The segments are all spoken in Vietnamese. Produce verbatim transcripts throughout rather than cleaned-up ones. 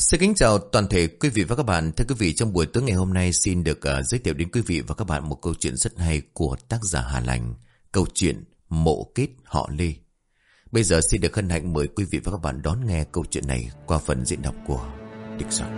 Xin kính chào toàn thể quý vị và các bạn. Thưa quý vị, trong buổi tối ngày hôm nay xin được uh, giới thiệu đến quý vị và các bạn một câu chuyện rất hay của tác giả Hà Lành. Câu chuyện Mộ Kết Họ Lê. Bây giờ xin được hân hạnh mời quý vị và các bạn đón nghe câu chuyện này qua phần diễn đọc của Địch Soạn.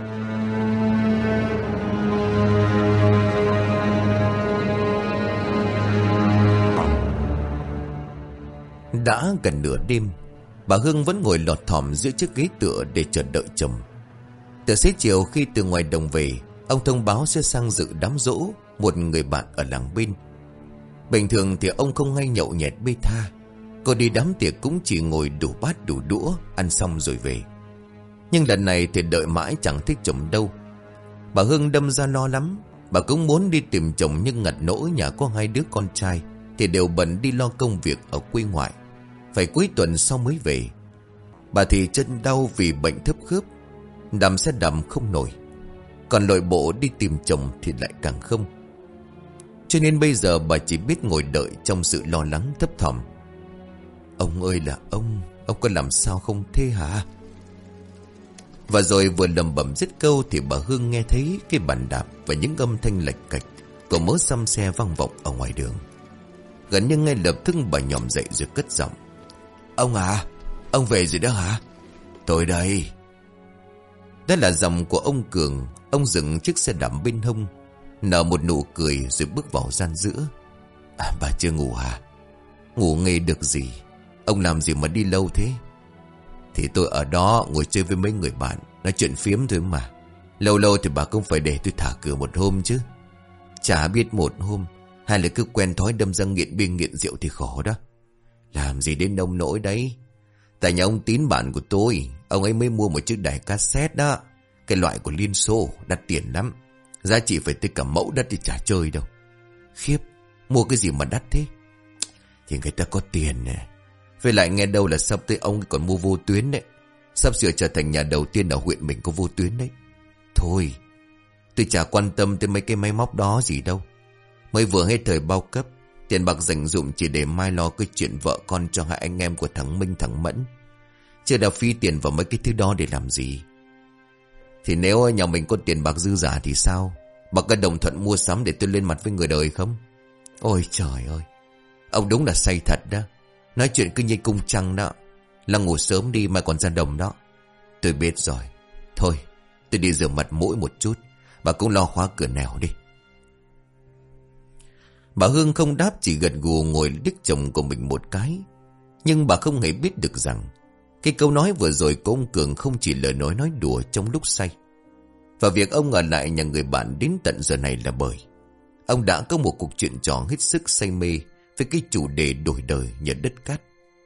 Đã gần nửa đêm, bà Hương vẫn ngồi lọt thỏm giữa chiếc ghế tựa để chờ đợi chồng. Từ xế chiều khi từ ngoài đồng về, ông thông báo sẽ sang dự đám giỗ một người bạn ở làng bên. Bình thường thì ông không hay nhậu nhẹt bê tha. Cô đi đám tiệc cũng chỉ ngồi đủ bát đủ đũa, ăn xong rồi về. Nhưng lần này thì đợi mãi chẳng thích chồng đâu. Bà Hương đâm ra lo lắm. Bà cũng muốn đi tìm chồng, nhưng ngặt nỗi nhà có hai đứa con trai thì đều bận đi lo công việc ở quê ngoại, phải cuối tuần sau mới về. Bà thì chân đau vì bệnh thấp khớp, đầm xe đầm không nổi, còn lội bộ đi tìm chồng thì lại càng không. Cho nên bây giờ bà chỉ biết ngồi đợi trong sự lo lắng thấp thỏm. Ông ơi là ông, ông có làm sao không thế hả? Và rồi vừa lầm bẩm dứt câu thì bà Hương nghe thấy cái bàn đạp và những âm thanh lạch cạch của mớ xăm xe vang vọng ở ngoài đường. Gần như ngay lập tức bà nhòm dậy rồi cất giọng. Ông à, ông về rồi đó hả? Tôi đây. Đó là giọng của ông Cường. Ông dừng chiếc xe đạp bên hông, nở một nụ cười rồi bước vào gian giữa. À, bà chưa ngủ hả? Ngủ nghe được gì? Ông làm gì mà đi lâu thế? Thì tôi ở đó ngồi chơi với mấy người bạn, nói chuyện phiếm thôi mà. Lâu lâu thì bà cũng phải để tôi thả cửa một hôm chứ. Chả biết một hôm, hay là cứ quen thói đâm ra nghiện bia nghiện rượu thì khổ đó. Làm gì đến nông nỗi đấy. Tại nhà ông Tín bạn của tôi, ông ấy mới mua một chiếc đài cassette đó. Cái loại của Liên Xô, đắt tiền lắm. Giá trị phải tới cả mẫu đất thì chả chơi đâu. Khiếp, mua cái gì mà đắt thế? Thì người ta có tiền nè. Với lại nghe đâu là sắp tới ông còn mua vô tuyến đấy. Sắp sửa trở thành nhà đầu tiên ở huyện mình có vô tuyến đấy. Thôi, tôi chả quan tâm tới mấy cái máy móc đó gì đâu. Mới vừa hết thời bao cấp, tiền bạc dành dụm chỉ để mai lo cái chuyện vợ con cho hai anh em của thằng Minh thằng Mẫn. Chưa đã phi tiền vào mấy cái thứ đó để làm gì. Thì nếu nhà mình có tiền bạc dư giả thì sao? Bà có đồng thuận mua sắm để tôi lên mặt với người đời không? Ôi trời ơi, ông đúng là say thật đó. Nói chuyện cứ như cung trăng đó. Là ngủ sớm đi mà còn ra đồng đó. Tôi biết rồi. Thôi, tôi đi rửa mặt mũi một chút. Bà cũng lo khóa cửa nẻo đi. Bà Hương không đáp, chỉ gật gù ngồi liếc chồng của mình một cái. Nhưng bà không hề biết được rằng cái câu nói vừa rồi của ông Cường không chỉ lời nói nói đùa trong lúc say. Và việc ông ở lại nhà người bạn đến tận giờ này là bởi ông đã có một cuộc chuyện trò hết sức say mê với cái chủ đề đổi đời nhờ đất cát.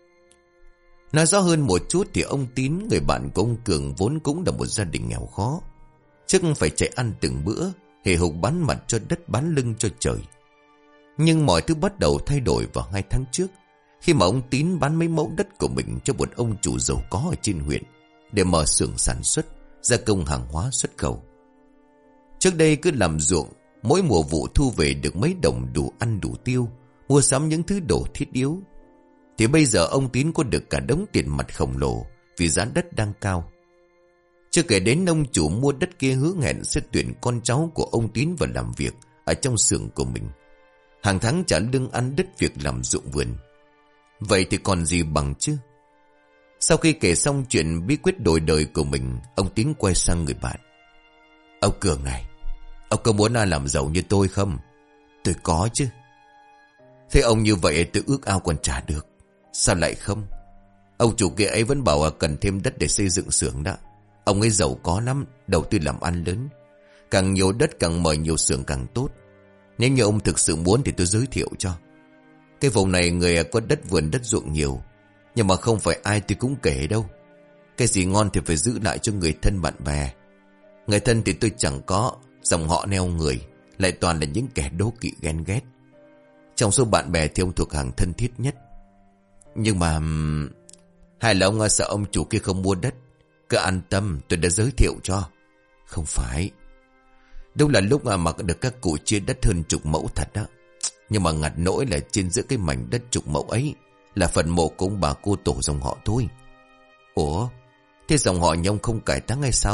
Nói rõ hơn một chút thì ông Tín, người bạn của ông Cường, vốn cũng là một gia đình nghèo khó, chắc phải chạy ăn từng bữa, hề hục bán mặt cho đất bán lưng cho trời. Nhưng mọi thứ bắt đầu thay đổi vào hai tháng trước, khi mà ông Tín bán mấy mẫu đất của mình cho một ông chủ giàu có ở trên huyện để mở xưởng sản xuất, gia công hàng hóa xuất khẩu. Trước đây cứ làm ruộng, mỗi mùa vụ thu về được mấy đồng đủ ăn đủ tiêu, mua sắm những thứ đồ thiết yếu. Thì bây giờ ông Tín có được cả đống tiền mặt khổng lồ vì giá đất đang cao. Chưa kể đến ông chủ mua đất kia hứa hẹn sẽ tuyển con cháu của ông Tín vào làm việc ở trong xưởng của mình, hàng tháng trả lương ăn đất việc làm ruộng vườn. Vậy thì còn gì bằng chứ? Sau khi kể xong chuyện bí quyết đổi đời của mình, ông Tín quay sang người bạn. Ông Cường này, ông có muốn ai làm giàu như tôi không? Tôi có chứ. Thế ông như vậy tôi ước ao còn trả được. Sao lại không? Ông chủ kia ấy vẫn bảo cần thêm đất để xây dựng xưởng đó. Ông ấy giàu có lắm, đầu tư làm ăn lớn. Càng nhiều đất càng mở nhiều xưởng càng tốt. Nếu như ông thực sự muốn thì tôi giới thiệu cho. Cái vùng này người có đất vườn đất ruộng nhiều, nhưng mà không phải ai tôi cũng kể đâu. Cái gì ngon thì phải giữ lại cho người thân bạn bè. Người thân thì tôi chẳng có, dòng họ neo người lại toàn là những kẻ đố kỵ ghen ghét. Trong số bạn bè thì ông thuộc hàng thân thiết nhất. Nhưng mà hay là ông sợ ông chủ kia không mua đất? Cứ an tâm, tôi đã giới thiệu cho. Không phải. Đâu là lúc mà được các cụ chia đất hơn chục mẫu thật đó. Nhưng mà ngặt nỗi là trên giữa cái mảnh đất chục mẫu ấy là phần mộ của ông bà cô tổ dòng họ thôi. Ủa, thế dòng họ nhà ông không cải táng hay sao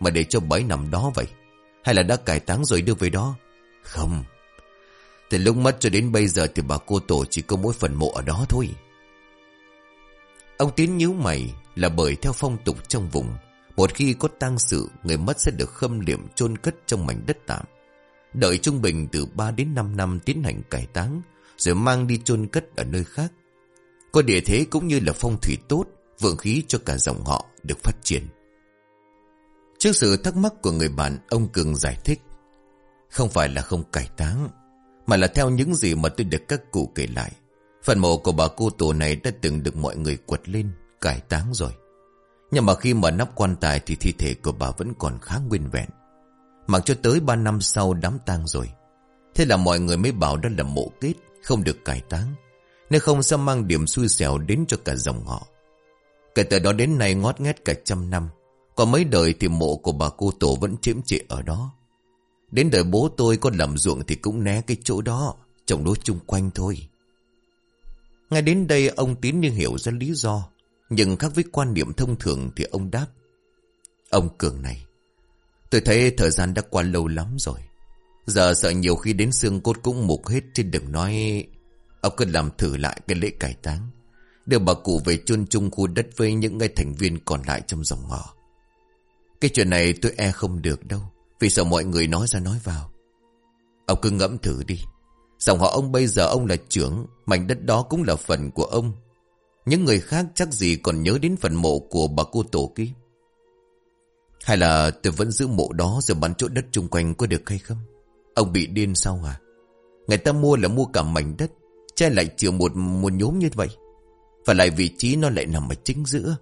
mà để cho bà ấy nằm đó vậy? Hay là đã cải táng rồi đưa về đó? Không. Từ lúc mất cho đến bây giờ thì bà cô tổ chỉ có mỗi phần mộ ở đó thôi. Ông Tín nhíu mày, là bởi theo phong tục trong vùng, một khi có tang sự, người mất sẽ được khâm liệm chôn cất trong mảnh đất tạm, đợi trung bình từ ba đến năm năm tiến hành cải táng, rồi mang đi chôn cất ở nơi khác. Có địa thế cũng như là phong thủy tốt, vượng khí cho cả dòng họ được phát triển. Trước sự thắc mắc của người bạn, ông Cường giải thích: không phải là không cải táng, mà là theo những gì mà tôi được các cụ kể lại, phần mộ của bà cô tổ này đã từng được mọi người quật lên, cải táng rồi. Nhưng mà khi mở nắp quan tài thì thi thể của bà vẫn còn khá nguyên vẹn, mặc cho tới ba năm sau đám tang rồi. Thế là mọi người mới bảo đó là mộ kết, không được cải táng, nếu không sẽ mang điểm xui xẻo đến cho cả dòng họ. Kể từ đó đến nay ngót nghét cả trăm năm, có mấy đời thì mộ của bà cô tổ vẫn chiếm trệ ở đó. Đến đời bố tôi có làm ruộng thì cũng né cái chỗ đó, trồng lúa chung quanh thôi. Ngay đến đây ông Tín như hiểu ra lý do, nhưng khác với quan niệm thông thường thì ông đáp: ông Cường này, tôi thấy thời gian đã qua lâu lắm rồi. Giờ sợ nhiều khi đến xương cốt cũng mục hết, chứ đừng nói. Ông cứ làm thử lại cái lễ cải táng, đưa bà cụ về chôn chung khu đất với những người thành viên còn lại trong dòng họ. Cái chuyện này tôi e không được đâu, vì sợ mọi người nói ra nói vào. Ông cứ ngẫm thử đi. Dòng họ ông bây giờ ông là trưởng, mảnh đất đó cũng là phần của ông. Những người khác chắc gì còn nhớ đến phần mộ của bà cô tổ kia. Hay là tôi vẫn giữ mộ đó rồi bán chỗ đất chung quanh có được hay không? Ông bị điên sao à? Người ta mua là mua cả mảnh đất, che lại chừa một một nhốm như vậy, và lại vị trí nó lại nằm ở chính giữa.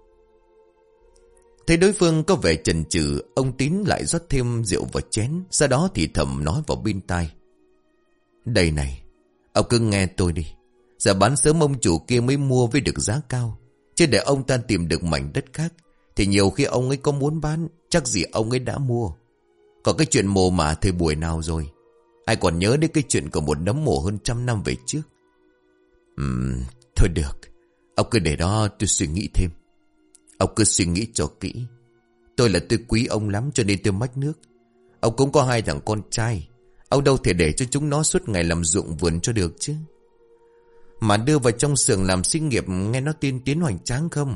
Thấy đối phương có vẻ chần chừ, ông Tín lại rót thêm rượu vào chén, sau đó thì thầm nói vào bên tai: đây này, ông cứ nghe tôi đi. Giờ bán sớm ông chủ kia mới mua với được giá cao, chứ để ông ta tìm được mảnh đất khác thì nhiều khi ông ấy có muốn bán, chắc gì ông ấy đã mua. Còn cái chuyện mồ mả thời buổi nào rồi? Ai còn nhớ đến cái chuyện của một nấm mồ hơn trăm năm về trước? Ừm, thôi được, ông cứ để đó tôi suy nghĩ thêm. Ông cứ suy nghĩ cho kỹ. Tôi là tôi quý ông lắm cho nên tôi mách nước. Ông cũng có hai thằng con trai, ông đâu thể để cho chúng nó suốt ngày làm ruộng vườn cho được chứ. Mà đưa vào trong xưởng làm sinh nghiệp nghe nó tiên tiến hoành tráng không?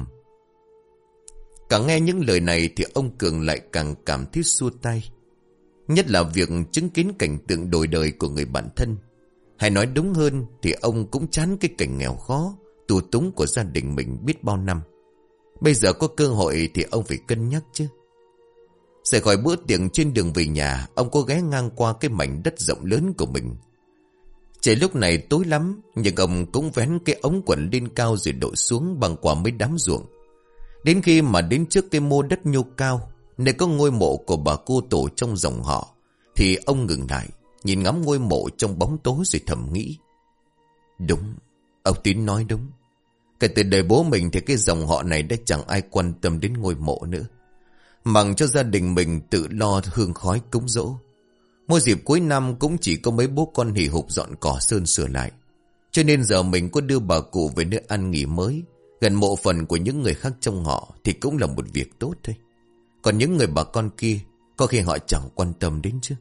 Càng nghe những lời này thì ông Cường lại càng cảm thấy xua tay. Nhất là việc chứng kiến cảnh tượng đổi đời của người bạn thân. Hay nói đúng hơn thì ông cũng chán cái cảnh nghèo khó, tù túng của gia đình mình biết bao năm. Bây giờ có cơ hội thì ông phải cân nhắc chứ. Rời khỏi bữa tiệc, trên đường về nhà, ông có ghé ngang qua cái mảnh đất rộng lớn của mình. Trời lúc này tối lắm, nhưng ông cũng vén cái ống quần lên cao rồi đội xuống bằng qua mấy đám ruộng. Đến khi mà đến trước cái mô đất nhô cao, nơi có ngôi mộ của bà cô tổ trong dòng họ, thì ông ngừng lại, nhìn ngắm ngôi mộ trong bóng tối rồi thầm nghĩ: đúng, ông Tín nói đúng. Kể từ đời bố mình thì cái dòng họ này đã chẳng ai quan tâm đến ngôi mộ nữa, mặc cho gia đình mình tự lo hương khói cúng dỗ. Mỗi dịp cuối năm cũng chỉ có mấy bố con hì hục dọn cỏ sơn sửa lại. Cho nên giờ mình có đưa bà cụ về nơi ăn nghỉ mới, gần mộ phần của những người khác trong họ, thì cũng là một việc tốt thôi. Còn những người bà con kia, có khi họ chẳng quan tâm đến chứ.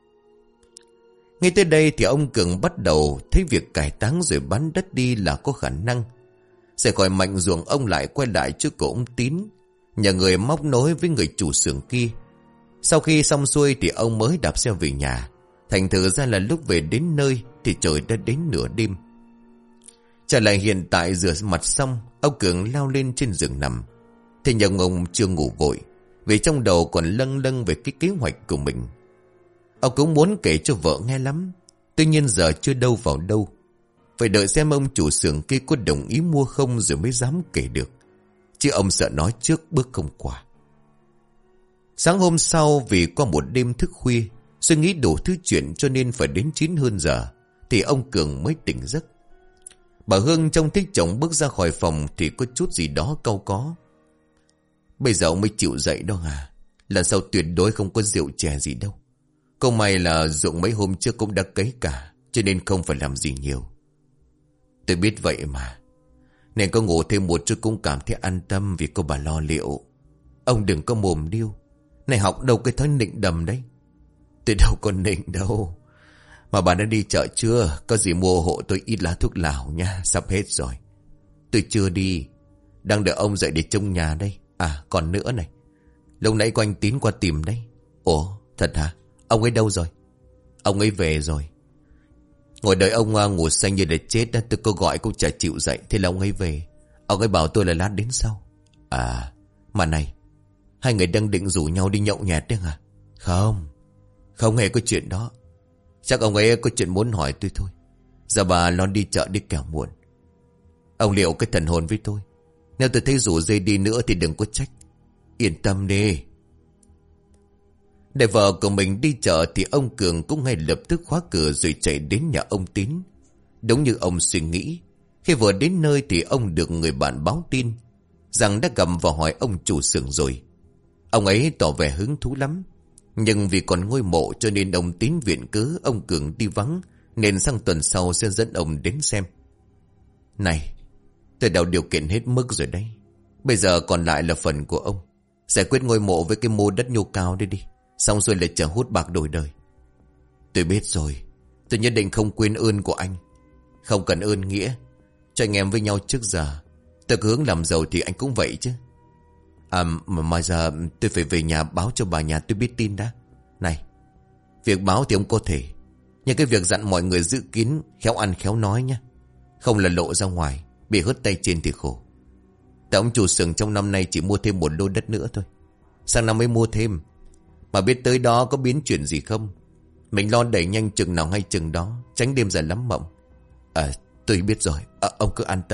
Ngay tới đây thì ông Cường bắt đầu thấy việc cải táng rồi bán đất đi là có khả năng. Sẽ khỏi mảnh ruộng, ông lại quay lại trước cổ ông Tín, nhờ người móc nối với người chủ xưởng kia. Sau khi xong xuôi thì ông mới đạp xe về nhà. Thành thử ra là lúc về đến nơi thì trời đã đến nửa đêm. Trở lại hiện tại, rửa mặt xong, ông Cường lao lên trên giường nằm. Thế nhưng ông chưa ngủ vội, vì trong đầu còn lâng lâng về cái kế hoạch của mình. Ông cũng muốn kể cho vợ nghe lắm, tuy nhiên giờ chưa đâu vào đâu. Phải đợi xem ông chủ xưởng kia có đồng ý mua không rồi mới dám kể được, chứ ông sợ nói trước bước không qua. Sáng hôm sau, vì qua một đêm thức khuya, suy nghĩ đủ thứ chuyện cho nên phải đến chín hơn giờ thì ông Cường mới tỉnh giấc. Bà Hương trông thấy chồng bước ra khỏi phòng thì có chút gì đó cau có. Bây giờ ông mới chịu dậy đó à? Lần sau tuyệt đối không có rượu chè gì đâu. Câu may là ruộng mấy hôm trước cũng đã cấy cả, cho nên không phải làm gì nhiều. Tôi biết vậy mà, nên có ngủ thêm một chút cũng cảm thấy an tâm vì có bà lo liệu. Ông đừng có mồm điêu. Này học đâu cái thói nịnh đầm đấy. Tôi đâu có nịnh đâu. Mà bà đã đi chợ chưa? Có gì mua hộ tôi ít lá thuốc lào nha. Sắp hết rồi. Tôi chưa đi. Đang đợi ông dậy để trông nhà đây. À còn nữa này. Lúc nãy có anh Tín qua tìm đấy. Ủa thật hả? Ông ấy đâu rồi? Ông ấy về rồi. Ngồi đợi ông uh, ngủ say như để chết đó. Tôi có gọi cũng chả chịu dậy. Thế là ông ấy về. Ông ấy bảo tôi là lát đến sau. À mà này, hai người đang định rủ nhau đi nhậu nhẹt đấy hả? Không, không hề có chuyện đó. Chắc ông ấy có chuyện muốn hỏi tôi thôi. Giờ bà lo đi chợ đi kẻo muộn. Ông liệu cái thần hồn với tôi. Nếu tôi thấy rủ dây đi nữa thì đừng có trách. Yên tâm đi. Để vợ của mình đi chợ thì ông Cường cũng ngay lập tức khóa cửa rồi chạy đến nhà ông Tín. Đúng như ông suy nghĩ. Khi vừa đến nơi thì ông được người bạn báo tin rằng đã gặp và hỏi ông chủ xưởng rồi. Ông ấy tỏ vẻ hứng thú lắm. Nhưng vì còn ngôi mộ cho nên ông Tín viện cớ ông Cường đi vắng, nên sang tuần sau sẽ dẫn ông đến xem. Này, tôi đào điều kiện hết mức rồi đấy. Bây giờ còn lại là phần của ông. Giải quyết ngôi mộ với cái mô đất nhô cao đi đi. Xong rồi lại chờ hút bạc đổi đời. Tôi biết rồi. Tôi nhất định không quên ơn của anh. Không cần ơn nghĩa. Cho anh em với nhau trước giờ. Tôi cứ hướng làm giàu thì anh cũng vậy chứ. À mà, mà giờ tôi phải về nhà báo cho bà nhà tôi biết tin đã. Này, việc báo thì ông có thể. Nhưng cái việc dặn mọi người giữ kín, khéo ăn khéo nói nhé. Không là lộ ra ngoài, bị hớt tay trên thì khổ. Tại ông chủ xưởng trong năm nay chỉ mua thêm một lô đất nữa thôi. Sang năm mới mua thêm. Mà biết tới đó có biến chuyển gì không? Mình lo đẩy nhanh chừng nào hay chừng đó, tránh đêm dài lắm mộng. À tôi biết rồi, à, ông cứ an tâm.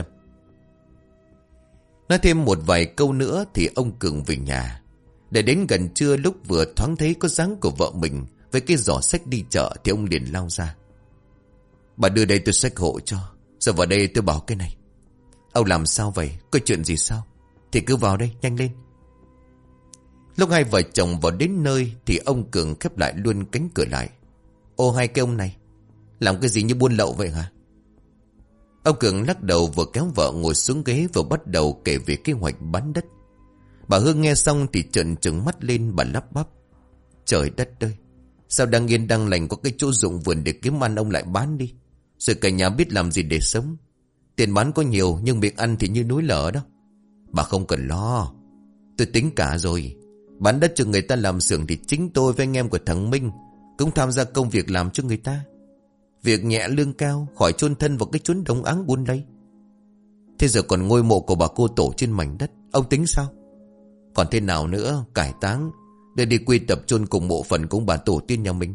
Nói thêm một vài câu nữa thì ông Cường về nhà. Để đến gần trưa lúc vừa thoáng thấy có dáng của vợ mình với cái giỏ xách đi chợ thì ông liền lao ra. Bà đưa đây tôi xách hộ cho. Giờ vào đây tôi bảo cái này. Ông làm sao vậy? Có chuyện gì sao? Thì cứ vào đây, nhanh lên. Lúc hai vợ chồng vào đến nơi thì ông Cường khép lại luôn cánh cửa lại. Ô hai cái ông này, làm cái gì như buôn lậu vậy hả? Ông Cường lắc đầu vừa kéo vợ ngồi xuống ghế vừa bắt đầu kể về kế hoạch bán đất. Bà Hương nghe xong thì trợn trừng mắt lên, bà lắp bắp. Trời đất ơi, sao đang yên đang lành có cái chỗ dụng vườn để kiếm ăn ông lại bán đi. Rồi cả nhà biết làm gì để sống. Tiền bán có nhiều nhưng miệng ăn thì như núi lở đó. Bà không cần lo. Tôi tính cả rồi. Bán đất cho người ta làm xưởng thì chính tôi với anh em của thằng Minh cũng tham gia công việc làm cho người ta. Việc nhẹ lương cao, khỏi chôn thân vào cái chốn đông áng buôn đây. Thế giờ còn ngôi mộ của bà cô tổ trên mảnh đất, ông tính sao? Còn thế nào nữa, cải táng, để đi quy tập chôn cùng mộ phần của bà tổ tiên nhà mình.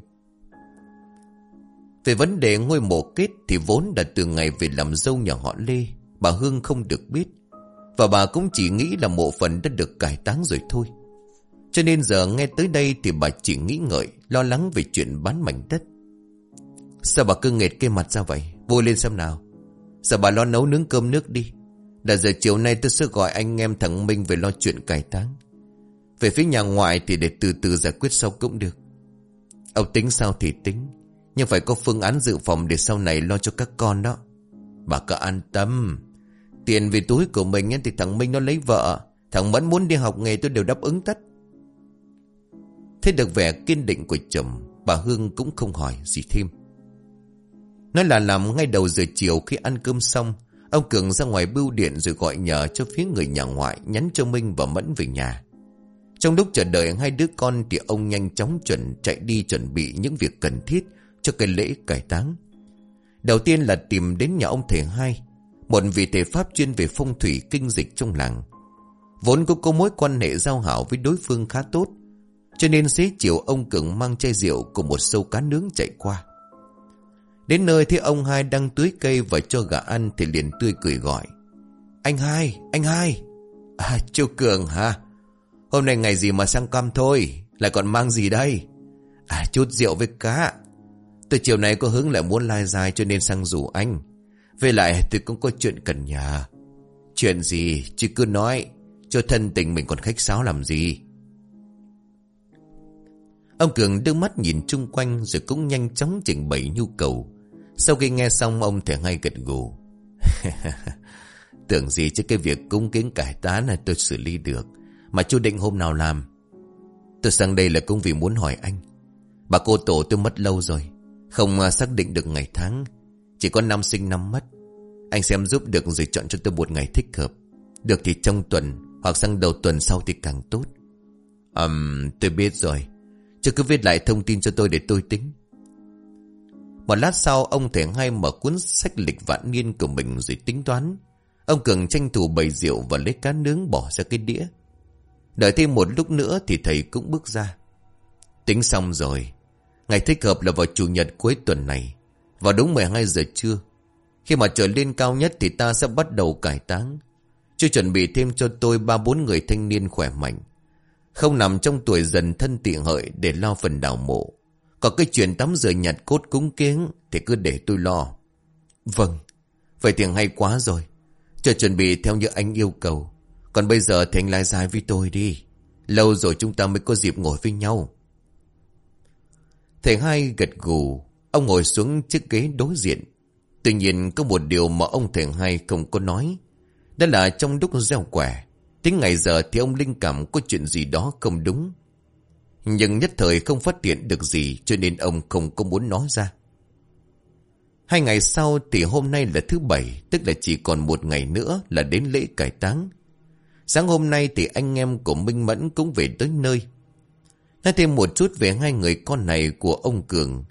Về vấn đề ngôi mộ kết thì vốn đã từ ngày về làm dâu nhà họ Lê, bà Hương không được biết. Và bà cũng chỉ nghĩ là mộ phần đã được cải táng rồi thôi. Cho nên giờ nghe tới đây thì bà chỉ nghĩ ngợi, lo lắng về chuyện bán mảnh đất. Sao bà cứ nghệt cái mặt ra vậy? Vui lên xem nào. Giờ bà lo nấu nướng cơm nước đi. Đã giờ chiều nay tôi sẽ gọi anh em thằng Minh về lo chuyện cải táng. Về phía nhà ngoại thì để từ từ giải quyết sau cũng được. Ông tính sao thì tính, nhưng phải có phương án dự phòng để sau này lo cho các con đó. Bà cứ an tâm. Tiền về túi của mình thì thằng Minh nó lấy vợ, thằng Mẫn muốn đi học nghề tôi đều đáp ứng tất. Thế được vẻ kiên định của chồng, bà Hương cũng không hỏi gì thêm. Nói là làm ngay đầu giờ chiều khi ăn cơm xong, ông Cường ra ngoài bưu điện rồi gọi nhờ cho phía người nhà ngoại nhắn cho Minh và Mẫn về nhà. Trong lúc chờ đợi hai đứa con thì ông nhanh chóng chuẩn chạy đi chuẩn bị những việc cần thiết cho cái lễ cải táng. Đầu tiên là tìm đến nhà ông thầy hai, một vị thầy pháp chuyên về phong thủy kinh dịch trong làng. Vốn cũng có mối quan hệ giao hảo với đối phương khá tốt, cho nên xế chiều ông Cường mang chai rượu cùng một sâu cá nướng chạy qua. Đến nơi thấy ông hai đang tưới cây và cho gà ăn thì liền tươi cười gọi. Anh hai, anh hai. À, chú Cường hả? Hôm nay ngày gì mà sang cam thôi, lại còn mang gì đây? À, chút rượu với cá. Từ chiều nay có hứng lại muốn lai dài cho nên sang rủ anh. Với lại tôi cũng có chuyện cần nhờ. Chuyện gì, chứ cứ nói, cho thân tình mình còn khách sáo làm gì. Ông Cường đưa mắt nhìn chung quanh rồi cũng nhanh chóng trình bày nhu cầu. Sau khi nghe xong ông thầy ngay gật gù. Tưởng gì chứ cái việc cúng kiến cải táng này tôi xử lý được. Mà chú định hôm nào làm? Tôi sang đây là cũng vì muốn hỏi anh. Bà cô tổ tôi mất lâu rồi, không xác định được ngày tháng, chỉ có năm sinh năm mất. Anh xem giúp được rồi chọn cho tôi một ngày thích hợp. Được thì trong tuần, hoặc sang đầu tuần sau thì càng tốt. Ừm, um, tôi biết rồi. Chứ cứ viết lại thông tin cho tôi để tôi tính. Một lát sau, ông thầy Hai mở cuốn sách lịch vạn niên của mình rồi tính toán. Ông Cường tranh thủ bày rượu và lấy cá nướng bỏ ra cái đĩa. Đợi thêm một lúc nữa thì thầy cũng bước ra. Tính xong rồi. Ngày thích hợp là vào chủ nhật cuối tuần này, vào đúng mười hai giờ trưa. Khi mà trời lên cao nhất thì ta sẽ bắt đầu cải táng. Chưa chuẩn bị thêm cho tôi ba bốn người thanh niên khỏe mạnh, không nằm trong tuổi dần thân tị hợi để lo phần đào mộ. Còn cái chuyện tắm rửa nhặt cốt cúng kiếng thì cứ để tôi lo. Vâng, vậy thì hay quá rồi. Chờ chuẩn bị theo như anh yêu cầu. Còn bây giờ thì anh lái dài với tôi đi. Lâu rồi chúng ta mới có dịp ngồi với nhau. Thầy Hai gật gù. Ông ngồi xuống chiếc ghế đối diện. Tuy nhiên có một điều mà ông thầy Hai không có nói. Đó là trong lúc gieo quẻ, tính ngày giờ thì ông linh cảm có chuyện gì đó không đúng. Nhưng nhất thời không phát hiện được gì, cho nên ông không có muốn nói ra. Hai ngày sau thì hôm nay là thứ bảy, tức là chỉ còn một ngày nữa là đến lễ cải táng. Sáng hôm nay thì anh em của Minh Mẫn cũng về tới nơi. Nói thêm một chút về hai người con này của ông Cường.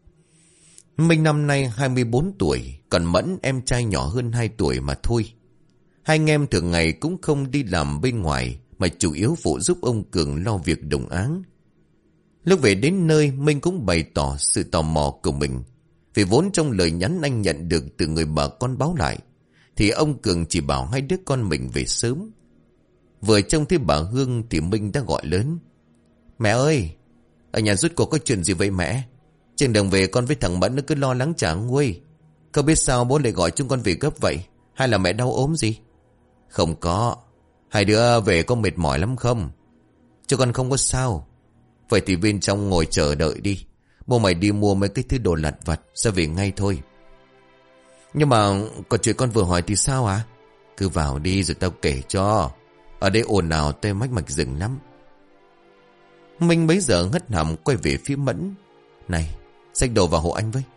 Minh năm nay hai mươi bốn tuổi, còn Mẫn em trai nhỏ hơn hai tuổi mà thôi. Hai anh em thường ngày cũng không đi làm bên ngoài, mà chủ yếu phụ giúp ông Cường lo việc đồng áng. Lúc về đến nơi, Minh cũng bày tỏ sự tò mò của mình. Vì vốn trong lời nhắn anh nhận được từ người bà con báo lại, thì ông Cường chỉ bảo hai đứa con mình về sớm. Vừa trông thấy bà Hương thì Minh đã gọi lớn. Mẹ ơi, ở nhà rút cuộc có chuyện gì vậy mẹ? Trên đường về con với thằng Mẫn nó cứ lo lắng chả nguôi. Không biết sao bố lại gọi chúng con về gấp vậy? Hay là mẹ đau ốm gì? Không có. Hai đứa về có mệt mỏi lắm không? Chứ con không có sao. Vậy thì bên trong ngồi chờ đợi đi. Bố mày đi mua mấy cái thứ đồ lặt vặt, sẽ về ngay thôi. Nhưng mà còn chuyện con vừa hỏi thì sao à? Cứ vào đi rồi tao kể cho. Ở đây ồn ào tê mách mạch rừng lắm. Minh bấy giờ hất hàm quay về phía Mẫn. Này, xách đồ vào hộ anh với.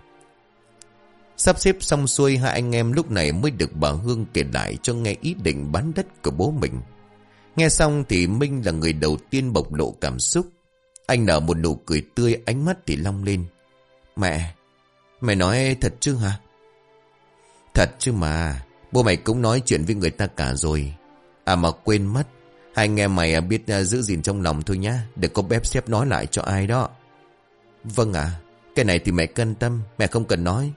Sắp xếp xong xuôi, hai anh em lúc này mới được bà Hương kể lại cho nghe ý định bán đất của bố mình. Nghe xong thì Minh là người đầu tiên bộc lộ cảm xúc. Anh nở một nụ cười tươi, ánh mắt thì long lên. Mẹ, mày nói thật chứ hả? Thật chứ mà, bố mày cũng nói chuyện với người ta cả rồi. À mà quên mất, hai anh em mày biết giữ gìn trong lòng thôi nhá, đừng có bép xếp nói lại cho ai đó. Vâng ạ, à, cái này thì mẹ cân tâm, mẹ không cần nói.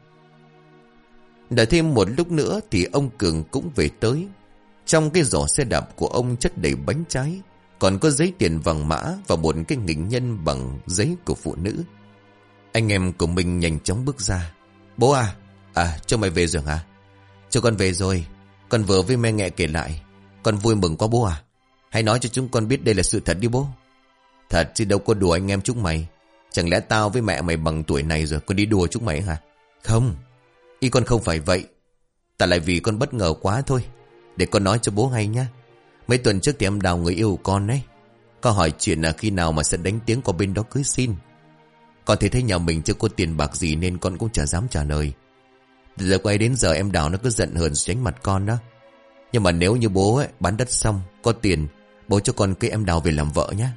Đợi thêm một lúc nữa thì ông Cường cũng về tới. Trong cái giỏ xe đạp của ông chất đầy bánh trái, còn có giấy tiền vàng mã và một cái nghịch nhân bằng giấy của phụ nữ. Anh em của mình nhanh chóng bước ra. Bố à, à cho mày về rồi hả? Cho con về rồi, con vừa với mẹ Nghệ kể lại. Con vui mừng quá bố à. Hãy nói cho chúng con biết đây là sự thật đi bố. Thật chứ đâu có đùa anh em chúng mày. Chẳng lẽ tao với mẹ mày bằng tuổi này rồi con đi đùa chúng mày hả? Không, ý con không phải vậy. Tại lại vì con bất ngờ quá thôi. Để con nói cho bố hay nhá. Mấy tuần trước thì em đào người yêu của con đấy. Con hỏi chuyện là khi nào mà sẽ đánh tiếng qua bên đó cưới xin. Con thì thấy nhà mình chưa có tiền bạc gì nên con cũng chả dám trả lời. Từ giờ quay đến giờ em đào nó cứ giận hờn tránh mặt con đó. Nhưng mà nếu như bố ấy, bán đất xong có tiền, bố cho con cưới em Đào về làm vợ nhé.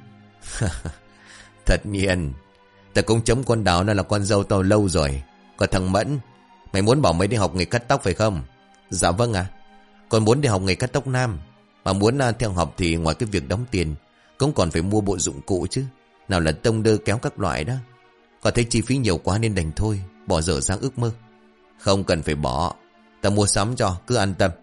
Thật nhiên, ta cũng chấm con Đào nó là con dâu tao lâu rồi. Còn thằng Mẫn, mày muốn bảo mấy đi học nghề cắt tóc phải không? Dạ vâng ạ. À. Con muốn đi học nghề cắt tóc nam. Mà muốn uh, theo học thì ngoài cái việc đóng tiền, cũng còn phải mua bộ dụng cụ chứ. Nào là tông đơ kéo các loại đó. Còn thấy chi phí nhiều quá nên đành thôi, bỏ dở sang ước mơ. Không cần phải bỏ, ta mua sắm cho, cứ an tâm.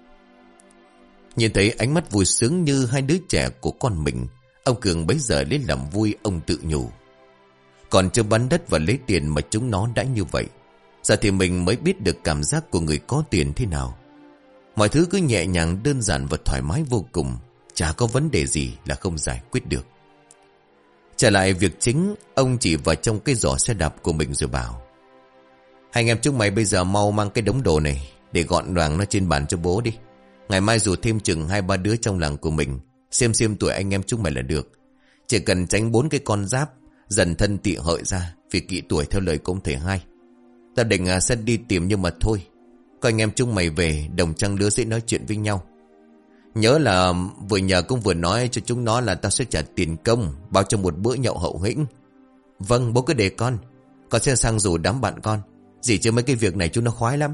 Nhìn thấy ánh mắt vui sướng như hai đứa trẻ của con mình, ông Cường bấy giờ lấy làm vui. Ông tự nhủ, còn chưa bán đất và lấy tiền mà chúng nó đã như vậy, giờ thì mình mới biết được cảm giác của người có tiền thế nào. Mọi thứ cứ nhẹ nhàng, đơn giản và thoải mái vô cùng. Chả có vấn đề gì là không giải quyết được. Trở lại việc chính, ông chỉ vào trong cái giỏ xe đạp của mình rồi bảo, hai anh em chúng mày bây giờ mau mang cái đống đồ này để gọn gàng nó trên bàn cho bố đi. Ngày mai rủ thêm chừng hai ba đứa trong làng của mình, xem xem tuổi anh em chúng mày là được. Chỉ cần tránh bốn cái con giáp dần thân tị hợi ra, vì kỵ tuổi theo lời của ông thầy hai. Ta định à, sẽ đi tìm nhưng mà thôi. Có anh em chúng mày về, đồng trang lứa sẽ nói chuyện với nhau. Nhớ là vừa nhờ cũng vừa nói cho chúng nó là tao sẽ trả tiền công, bao cho một bữa nhậu hậu hĩnh. Vâng, bố cứ để con. Con sẽ sang rủ đám bạn con. Dì chứ mấy cái việc này chúng nó khoái lắm.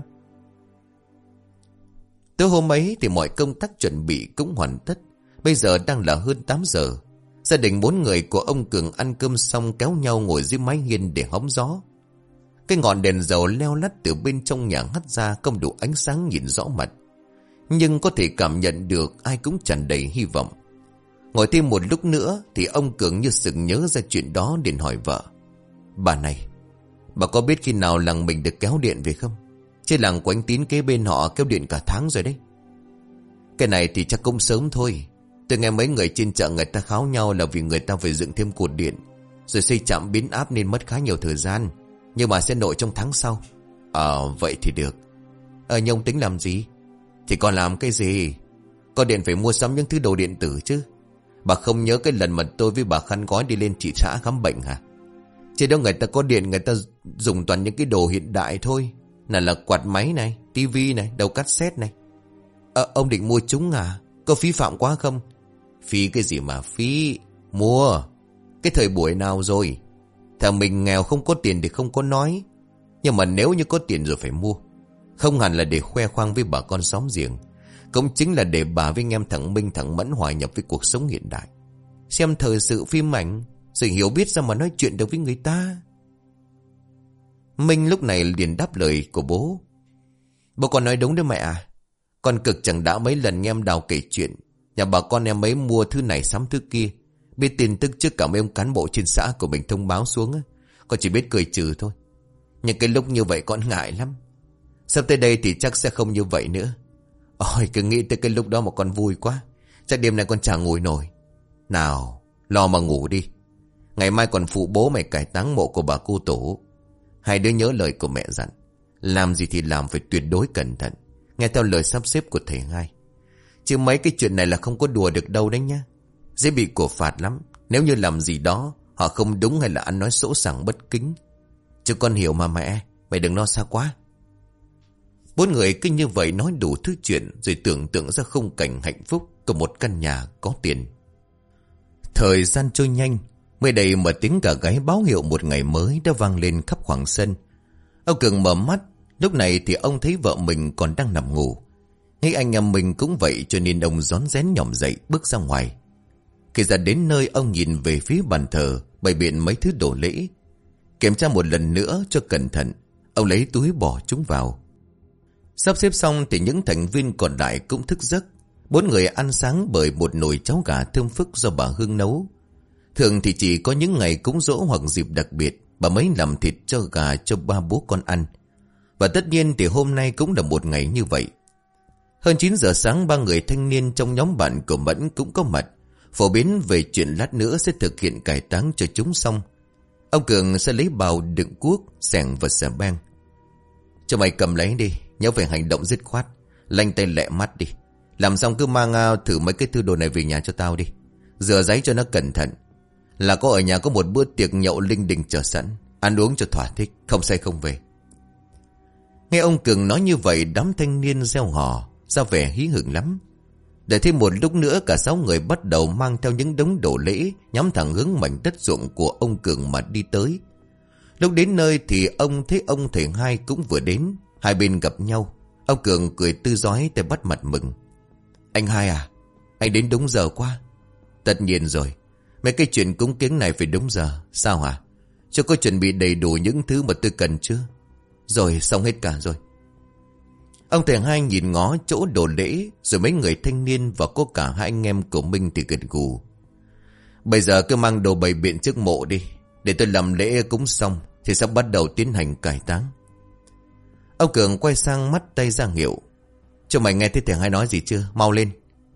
Tới hôm ấy thì mọi công tác chuẩn bị cũng hoàn tất. Bây giờ đang là hơn tám giờ. Gia đình bốn người của ông Cường ăn cơm xong kéo nhau ngồi dưới mái hiên để hóng gió. Cái ngọn đèn dầu leo lắt từ bên trong nhà hắt ra không đủ ánh sáng nhìn rõ mặt. Nhưng có thể cảm nhận được ai cũng tràn đầy hy vọng. Ngồi thêm một lúc nữa thì ông Cường như sực nhớ ra chuyện đó liền hỏi vợ. Bà này, bà có biết khi nào làng mình được kéo điện về không? Chứ làng của anh Tín kế bên họ kéo điện cả tháng rồi đấy. Cái này thì chắc cũng sớm thôi. Tôi nghe mấy người trên chợ người ta kháo nhau là vì người ta phải dựng thêm cột điện, rồi xây trạm biến áp nên mất khá nhiều thời gian. Nhưng mà sẽ nổi trong tháng sau. Ờ vậy thì được. Ờ nhưng ông tính làm gì? Thì còn làm cái gì? Có điện phải mua sắm những thứ đồ điện tử chứ. Bà không nhớ cái lần mà tôi với bà khăn gói đi lên thị xã khám bệnh hả? Trên đó người ta có điện, người ta dùng toàn những cái đồ hiện đại thôi. Nào là quạt máy này, tivi này, đầu cassette này. Ờ ông định mua chúng à? Có phí phạm quá không? Phí cái gì mà phí? Mua. Cái thời buổi nào rồi? Thằng mình nghèo không có tiền thì không có nói. Nhưng mà nếu như có tiền rồi phải mua. Không hẳn là để khoe khoang với bà con xóm giềng. Cũng chính là để bà với anh em thằng Minh thằng Mẫn hòa nhập với cuộc sống hiện đại. Xem thời sự phim ảnh, rồi hiểu biết ra mà nói chuyện được với người ta. Minh lúc này liền đáp lời của bố. Bố con nói đúng đấy mẹ à. Con cực chẳng đã mấy lần nghe em Đào kể chuyện. Nhà bà con em ấy mua thứ này sắm thứ kia. Biết tin tức trước cả mấy ông cán bộ trên xã của mình thông báo xuống á. Con chỉ biết cười trừ thôi. Nhưng cái lúc như vậy con ngại lắm. Sắp tới đây thì chắc sẽ không như vậy nữa. Ôi cứ nghĩ tới cái lúc đó mà con vui quá. Chắc đêm nay con chả ngồi nổi. Nào lo mà ngủ đi. Ngày mai còn phụ bố mày cải táng mộ của bà cô tổ. Hai đứa nhớ lời của mẹ dặn. Làm gì thì làm phải tuyệt đối cẩn thận. Nghe theo lời sắp xếp của thầy hai. Chứ mấy cái chuyện này là không có đùa được đâu đấy nhá. Dễ bị của phạt lắm. Nếu như làm gì đó họ không đúng hay là ăn nói sỗ sàng bất kính. Chứ con hiểu mà mẹ. Mày đừng lo xa quá. Bốn người cứ như vậy nói đủ thứ chuyện. Rồi tưởng tượng ra khung cảnh hạnh phúc của một căn nhà có tiền. Thời gian trôi nhanh. Mới đây mà tiếng gà gáy báo hiệu một ngày mới đã vang lên khắp khoảng sân. Ông Cường mở mắt. Lúc này thì ông thấy vợ mình còn đang nằm ngủ. Nghĩ anh em mình cũng vậy cho nên ông rón rén nhỏm dậy bước ra ngoài. Khi ra đến nơi ông nhìn về phía bàn thờ bày biện mấy thứ đồ lễ. Kiểm tra một lần nữa cho cẩn thận. Ông lấy túi bỏ chúng vào. Sắp xếp xong thì những thành viên còn lại cũng thức giấc. Bốn người ăn sáng bởi một nồi cháo gà thơm phức do bà Hương nấu. Thường thì chỉ có những ngày cúng giỗ hoặc dịp đặc biệt bà mới làm thịt cho gà cho ba bố con ăn. Và tất nhiên thì hôm nay cũng là một ngày như vậy. Hơn chín giờ sáng ba người thanh niên trong nhóm bạn của Mẫn cũng có mặt. Phổ biến về chuyện lát nữa sẽ thực hiện cải táng cho chúng xong. Ông Cường sẽ lấy bào đựng cuốc, xẻng và xà beng. Cho mày cầm lấy đi. Nhớ phải hành động dứt khoát. Lanh tay lẹ mắt đi. Làm xong cứ mang uh, thử mấy cái thứ đồ này về nhà cho tao đi. Rửa giấy cho nó cẩn thận. Là có ở nhà có một bữa tiệc nhậu linh đình chờ sẵn. Ăn uống cho thỏa thích. Không say không về. Nghe ông Cường nói như vậy đám thanh niên reo hò ra vẻ hí hửng lắm. Để thêm một lúc nữa cả sáu người bắt đầu mang theo những đống đồ lễ nhắm thẳng hướng mảnh đất ruộng của ông Cường mà đi tới. Lúc đến nơi thì ông thấy ông thầy hai cũng vừa đến. Hai bên gặp nhau. Ông Cường cười tươi rói tay bắt mặt mừng. Anh hai à, anh đến đúng giờ quá. Tất nhiên rồi. Mấy cái chuyện cúng kiếng này phải đúng giờ. Sao hả? Cho có chuẩn bị đầy đủ những thứ mà tôi cần chưa? Rồi xong hết cả rồi. Ông thầy hai nhìn ngó chỗ đồ lễ. Rồi mấy người thanh niên và có cả hai anh em của Minh thì gật gù. Bây giờ cứ mang đồ bày biện trước mộ đi. Để tôi làm lễ cúng xong thì sắp bắt đầu tiến hành cải táng. Ông Cường quay sang mắt tay ra hiệu. Cho mày nghe thấy thầy hai nói gì chưa? Mau lên.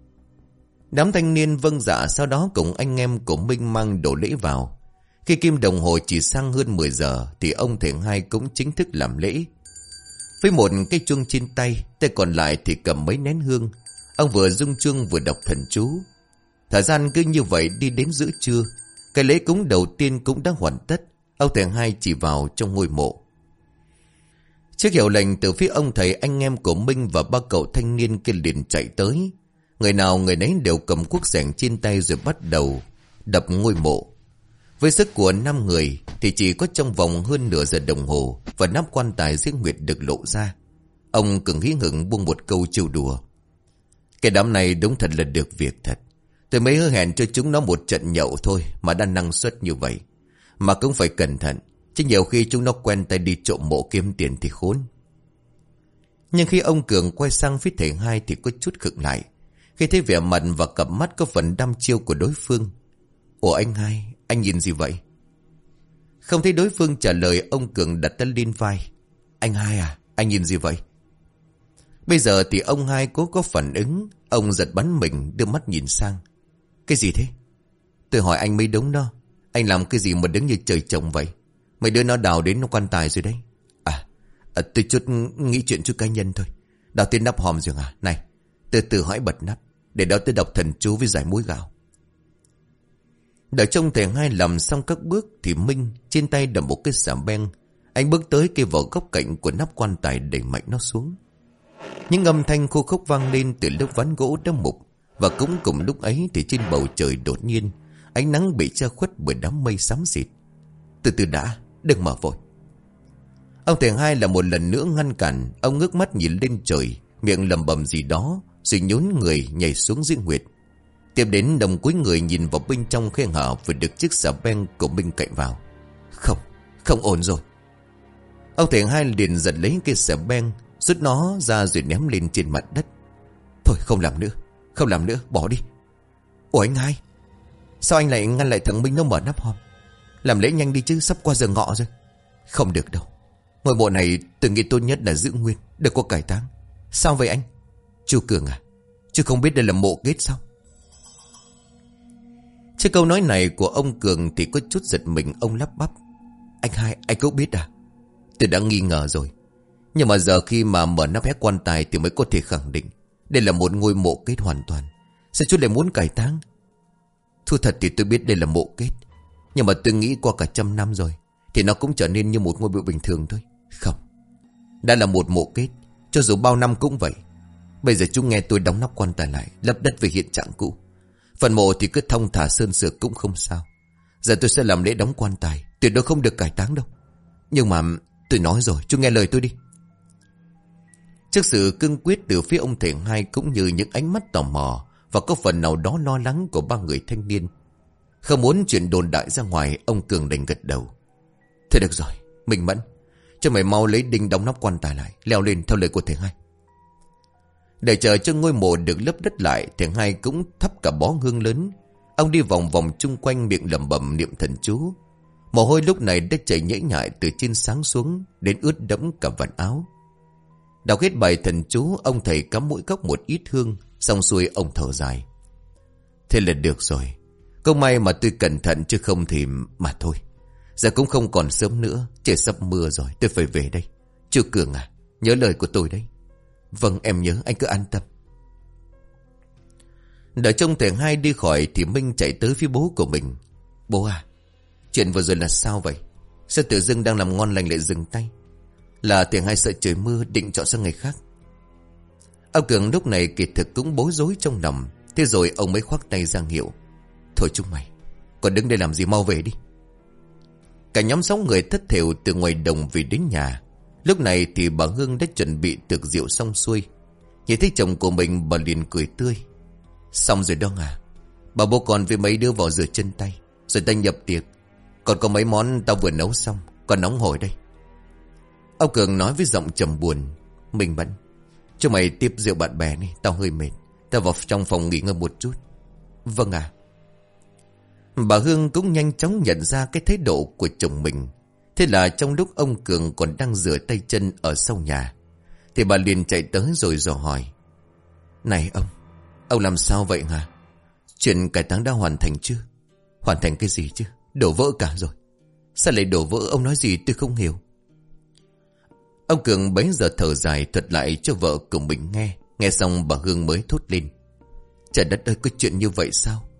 Đám thanh niên vâng dạ. Sau đó cùng anh em của Minh mang đồ lễ vào. Khi kim đồng hồ chỉ sang hơn mười giờ thì ông thầy hai cũng chính thức làm lễ. Với một cái chuông trên tay, tay còn lại thì cầm mấy nén hương. Ông vừa rung chuông vừa đọc thần chú. Thời gian cứ như vậy đi đến giữa trưa. Cái lễ cúng đầu tiên cũng đã hoàn tất. Ông thầy hai chỉ vào trong ngôi mộ. Trước hiệu lệnh từ phía ông thầy, anh em của Minh và ba cậu thanh niên kia liền chạy tới. Người nào người nấy đều cầm cuốc xẻng trên tay rồi bắt đầu đập ngôi mộ. Với sức của năm người thì chỉ có trong vòng hơn nửa giờ đồng hồ và nắp quan tài giết nguyệt được lộ ra. Ông Cường hí hửng buông một câu trêu đùa. Cái đám này đúng thật là được việc thật. Tôi mới hứa hẹn cho chúng nó một trận nhậu thôi mà đã năng suất như vậy. Mà cũng phải cẩn thận, chứ nhiều khi chúng nó quen tay đi trộm mộ kiếm tiền thì khốn. Nhưng khi ông Cường quay sang phía thầy hai thì có chút khựng lại, khi thấy vẻ mặt và cặp mắt có phần đăm chiêu của đối phương. Ủa anh hai, anh nhìn gì vậy? Không thấy đối phương trả lời, ông Cường đặt tay lên vai. Anh hai à, anh nhìn gì vậy? Bây giờ thì ông hai cố có phản ứng. Ông giật bắn mình, đưa mắt nhìn sang. Cái gì thế? Tôi hỏi anh mới đúng đó. Anh làm cái gì mà đứng như trời trồng vậy? Mấy đứa nó đào đến nó quan tài rồi đấy. À, à tôi chút nghĩ chuyện chút cá nhân thôi. Đào tên nắp hòm rồi à? Này, từ từ hãy bật nắp, để đó tôi đọc thần chú với giải muối gạo. Đợi trông thầy hai làm xong các bước thì Minh trên tay đầm một cái xà beng. Anh bước tới cây vào góc cạnh của nắp quan tài, đẩy mạnh nó xuống. Những âm thanh khô khốc vang lên từ lớp ván gỗ đã mục. Và cũng cùng lúc ấy thì trên bầu trời đột nhiên ánh nắng bị che khuất bởi đám mây xám xịt. Từ từ đã, đừng mở vội. Ông thầy hai là một lần nữa ngăn cản. Ông ngước mắt nhìn lên trời, miệng lẩm bẩm gì đó, rồi nhún người nhảy xuống dưới nguyệt. Tiếp đến đồng cúi người nhìn vào bên trong khe hở vừa được chiếc xà beng của Minh cạnh vào. Không, không ổn rồi. Ông thầy hai liền giật lấy cái xà beng, rút nó ra rồi ném lên trên mặt đất. Thôi không làm nữa, không làm nữa, bỏ đi. Ủa anh hai, sao anh lại ngăn lại thằng Minh nó mở nắp hòm? Làm lễ nhanh đi chứ, sắp qua giờ ngọ rồi. Không được đâu, ngôi mộ này tôi nghĩ tốt nhất là giữ nguyên, đừng có cải táng. Sao vậy anh? Chú Cường à, chú không biết đây là mộ kết sao? Trước câu nói này của ông Cường thì có chút giật mình. Ông lắp bắp. Anh hai, anh cũng biết à? Tôi đã nghi ngờ rồi, nhưng mà giờ khi mà mở nắp hé quan tài thì mới có thể khẳng định đây là một ngôi mộ kết hoàn toàn. Sao chú lại muốn cải táng? Thu thật thì tôi biết đây là mộ kết, nhưng mà tôi nghĩ qua cả trăm năm rồi thì nó cũng trở nên như một ngôi mộ bình thường thôi. Không, đã là một mộ kết, cho dù bao năm cũng vậy. Bây giờ chú nghe tôi đóng nắp quan tài lại, lấp đất về hiện trạng cũ. Phần mộ thì cứ thông thả sơn sửa cũng không sao. Giờ tôi sẽ làm lễ đóng quan tài, tuyệt đối không được cải táng đâu. Nhưng mà tôi nói rồi, chú nghe lời tôi đi. Trước sự cương quyết từ phía ông thầy hai cũng như những ánh mắt tò mò và có phần nào đó lo lắng của ba người thanh niên, không muốn chuyện đồn đại ra ngoài, ông Cường đành gật đầu. Thôi được rồi, Minh Mẫn, cho mày mau lấy đinh đóng nắp quan tài lại, leo lên theo lời của thầy hai. Để chờ cho ngôi mộ được lấp đất lại, thầy hai cũng thắp cả bó hương lớn. Ông đi vòng vòng chung quanh, miệng lẩm bẩm niệm thần chú. Mồ hôi lúc này đã chảy nhễ nhại từ trên sáng xuống, đến ướt đẫm cả vạt áo. Đọc hết bài thần chú, ông thầy cắm mũi cốc một ít hương, xong xuôi ông thở dài. Thế là được rồi, không may mà tôi cẩn thận chứ không thì mà thôi. Giờ cũng không còn sớm nữa, trời sắp mưa rồi, tôi phải về đây. Chú Cường à, nhớ lời của tôi đấy. Vâng em nhớ, anh cứ an tâm. Đợi trông thầy hai đi khỏi thì Minh chạy tới phía bố của mình. Bố à, chuyện vừa rồi là sao vậy? Sao tự dưng đang làm ngon lành lại dừng tay? Là thầy hai sợ trời mưa định chọn sang ngày khác? Ông Cường lúc này kỳ thực cũng bối rối trong lòng. Thế rồi ông mới khoác tay ra hiệu. Thôi chúng mày, còn đứng đây làm gì, mau về đi. Cả nhóm sáu người thất thểu từ ngoài đồng về đến nhà. Lúc này thì bà Hương đã chuẩn bị tiệc rượu xong xuôi. Nhìn thấy chồng của mình, bà liền cười tươi. Xong rồi đó à? Bà bố con với mấy đứa vào rửa chân tay, rồi ta nhập tiệc. Còn có mấy món tao vừa nấu xong, còn nóng hổi đây. Ông Cường nói với giọng trầm buồn. Mình bận, cho mày tiếp rượu bạn bè này, tao hơi mệt. Tao vào trong phòng nghỉ ngơi một chút. Vâng à. Bà Hương cũng nhanh chóng nhận ra cái thái độ của chồng mình. Thế là trong lúc ông Cường còn đang rửa tay chân ở sau nhà, thì bà liền chạy tới rồi dò hỏi. Này ông, ông làm sao vậy hả? Chuyện cải táng đã hoàn thành chưa? Hoàn thành cái gì chứ? Đổ vỡ cả rồi. Sao lại đổ vỡ? Ông nói gì tôi không hiểu. Ông Cường bấy giờ thở dài thuật lại cho vợ của mình nghe. Nghe xong bà Hương mới thốt lên. Trời đất ơi, có chuyện như vậy sao?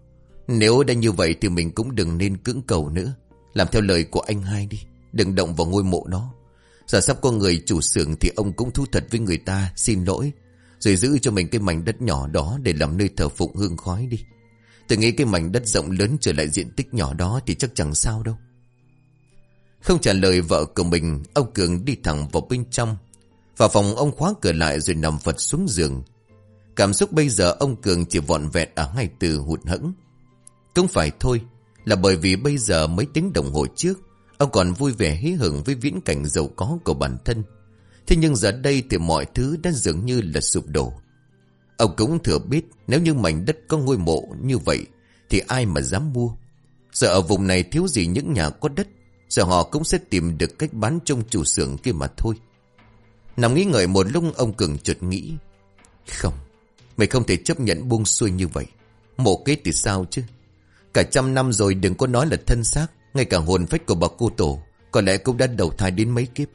Nếu đã như vậy thì mình cũng đừng nên cưỡng cầu nữa. Làm theo lời của anh hai đi. Đừng động vào ngôi mộ đó. Giờ sắp có người chủ xưởng thì ông cũng thú thật với người ta xin lỗi, rồi giữ cho mình cái mảnh đất nhỏ đó để làm nơi thờ phụng hương khói đi. Tôi nghĩ cái mảnh đất rộng lớn trở lại diện tích nhỏ đó thì chắc chẳng sao đâu. Không trả lời vợ của mình, ông Cường đi thẳng vào bên trong. Vào phòng ông khóa cửa lại rồi nằm phật xuống giường. Cảm xúc bây giờ ông Cường chỉ vọn vẹn ở hai từ hụt hẫng. Cũng phải thôi, là bởi vì bây giờ mấy tiếng đồng hồ trước ông còn vui vẻ hí hửng với viễn cảnh giàu có của bản thân. Thế nhưng giờ đây thì mọi thứ đã dường như là sụp đổ. Ông cũng thừa biết nếu như mảnh đất có ngôi mộ như vậy thì ai mà dám mua. Giờ ở vùng này thiếu gì những nhà có đất, giờ họ cũng sẽ tìm được cách bán trong chủ xưởng kia mà thôi. Nằm nghĩ ngợi một lúc, ông Cường chợt nghĩ, không, mày không thể chấp nhận buông xuôi như vậy. Mộ kế thì sao chứ? Cả trăm năm rồi, đừng có nói là thân xác, ngay cả hồn phách của bà cô tổ có lẽ cũng đã đầu thai đến mấy kiếp.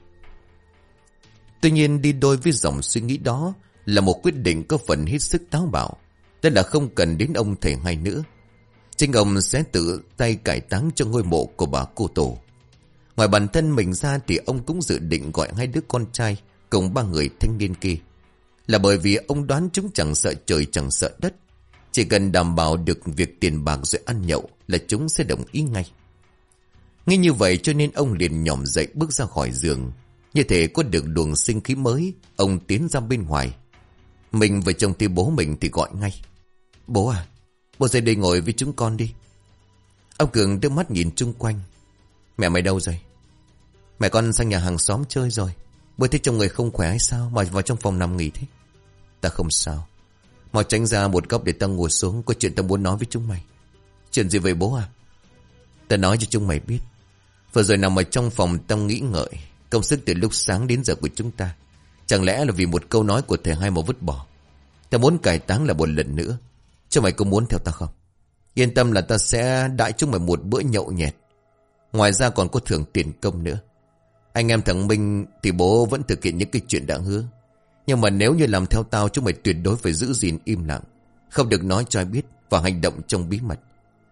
Tuy nhiên đi đôi với dòng suy nghĩ đó là một quyết định có phần hết sức táo bạo. Đó là không cần đến ông thầy hai nữa. Chính ông sẽ tự tay cải táng cho ngôi mộ của bà cô tổ. Ngoài bản thân mình ra thì ông cũng dự định gọi hai đứa con trai cùng ba người thanh niên kia. Là bởi vì ông đoán chúng chẳng sợ trời chẳng sợ đất. Chỉ cần đảm bảo được việc tiền bạc rồi ăn nhậu là chúng sẽ đồng ý ngay. Nghe như vậy cho nên ông liền nhỏm dậy bước ra khỏi giường. Như thể có được luồng sinh khí mới, ông tiến ra bên ngoài. Mình và chồng thì bố mình thì gọi ngay. Bố à, bố ra đây ngồi với chúng con đi. Ông Cường đưa mắt nhìn chung quanh. Mẹ mày đâu rồi? Mẹ con sang nhà hàng xóm chơi rồi. Bố thấy trong người không khỏe hay sao mà vào trong phòng nằm nghỉ thế? Ta không sao. Mau tránh ra một góc để ta ngồi xuống, có chuyện ta muốn nói với chúng mày. Chuyện gì vậy bố à? Ta nói cho chúng mày biết. Vừa rồi nằm ở trong phòng tao nghĩ ngợi công sức từ lúc sáng đến giờ của chúng ta. Chẳng lẽ là vì một câu nói của thầy hai mà vứt bỏ? Ta muốn cải táng là một lần nữa. Chúng mày có muốn theo ta không? Yên tâm là ta sẽ đãi chúng mày một bữa nhậu nhẹt. Ngoài ra còn có thưởng tiền công nữa. Anh em thằng Minh thì bố vẫn thực hiện những cái chuyện đã hứa. Nhưng mà nếu như làm theo tao, chúng mày tuyệt đối phải giữ gìn im lặng, không được nói cho ai biết và hành động trong bí mật.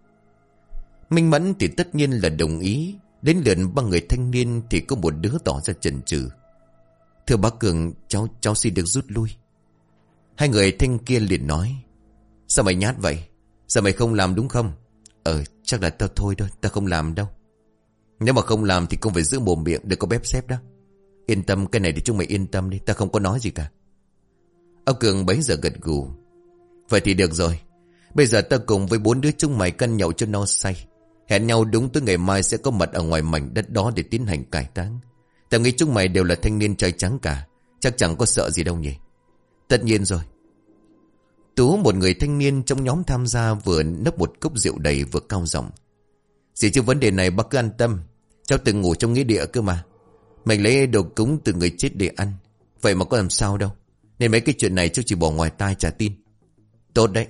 Minh Mẫn thì tất nhiên là đồng ý. Đến lượt ba người thanh niên thì có một đứa tỏ ra chần chừ. Thưa bác Cường, cháu cháu xin được rút lui. Hai người thanh kia liền nói, sao mày nhát vậy? Sao mày không làm đúng không? Ờ chắc là tao thôi thôi, tao không làm đâu. Nếu mà không làm thì cũng phải giữ mồm miệng, đừng có bép xép đó. Yên tâm, cái này thì chúng mày yên tâm đi, ta không có nói gì cả. Ông Cường bấy giờ gật gù. Vậy thì được rồi. Bây giờ ta cùng với bốn đứa chúng mày cân nhậu cho no say. Hẹn nhau đúng tới ngày mai sẽ có mặt ở ngoài mảnh đất đó để tiến hành cải táng. Ta nghĩ chúng mày đều là thanh niên trai trắng cả, chắc chẳng có sợ gì đâu nhỉ. Tất nhiên rồi. Tú, một người thanh niên trong nhóm tham gia, vừa nấp một cốc rượu đầy vừa cao giọng. Gì chứ vấn đề này bác cứ an tâm. Cháu từng ngủ trong nghĩa địa cơ mà. Mình lấy đồ cúng từ người chết để ăn, vậy mà có làm sao đâu. Nên mấy cái chuyện này cháu chỉ bỏ ngoài tai trả tin. Tốt đấy.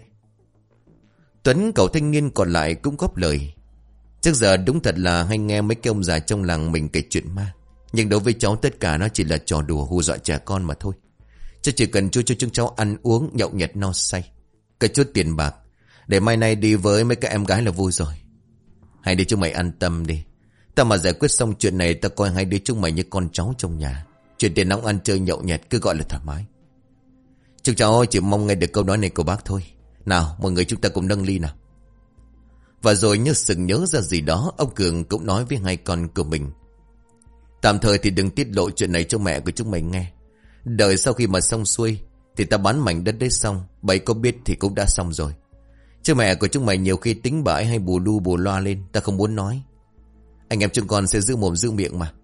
Tuấn, cậu thanh niên còn lại cũng góp lời. Trước giờ đúng thật là hay nghe mấy cái ông già trong làng mình kể chuyện ma. Nhưng đối với cháu tất cả nó chỉ là trò đùa hù dọa trẻ con mà thôi. Cháu chỉ cần cho cho chúng cháu ăn uống nhậu nhẹt no say, cái chút tiền bạc để mai nay đi với mấy các em gái là vui rồi. Hai đứa chúng mày an tâm đi. Ta mà giải quyết xong chuyện này, ta coi hai đứa chúng mày như con cháu trong nhà. Chuyện tiền nóng ăn chơi nhậu nhẹt cứ gọi là thoải mái. Chúng cháu chỉ mong nghe được câu nói này của bác thôi. Nào mọi người chúng ta cùng nâng ly nào. Và rồi như sực nhớ ra gì đó, ông Cường cũng nói với hai con của mình. Tạm thời thì đừng tiết lộ chuyện này cho mẹ của chúng mày nghe. Đợi sau khi mà xong xuôi thì ta bán mảnh đất đấy xong, bậy có biết thì cũng đã xong rồi. Chứ mẹ của chúng mày nhiều khi tính bãi hay bù lu bù loa lên, ta không muốn nói. Anh em chúng con sẽ giữ mồm giữ miệng mà.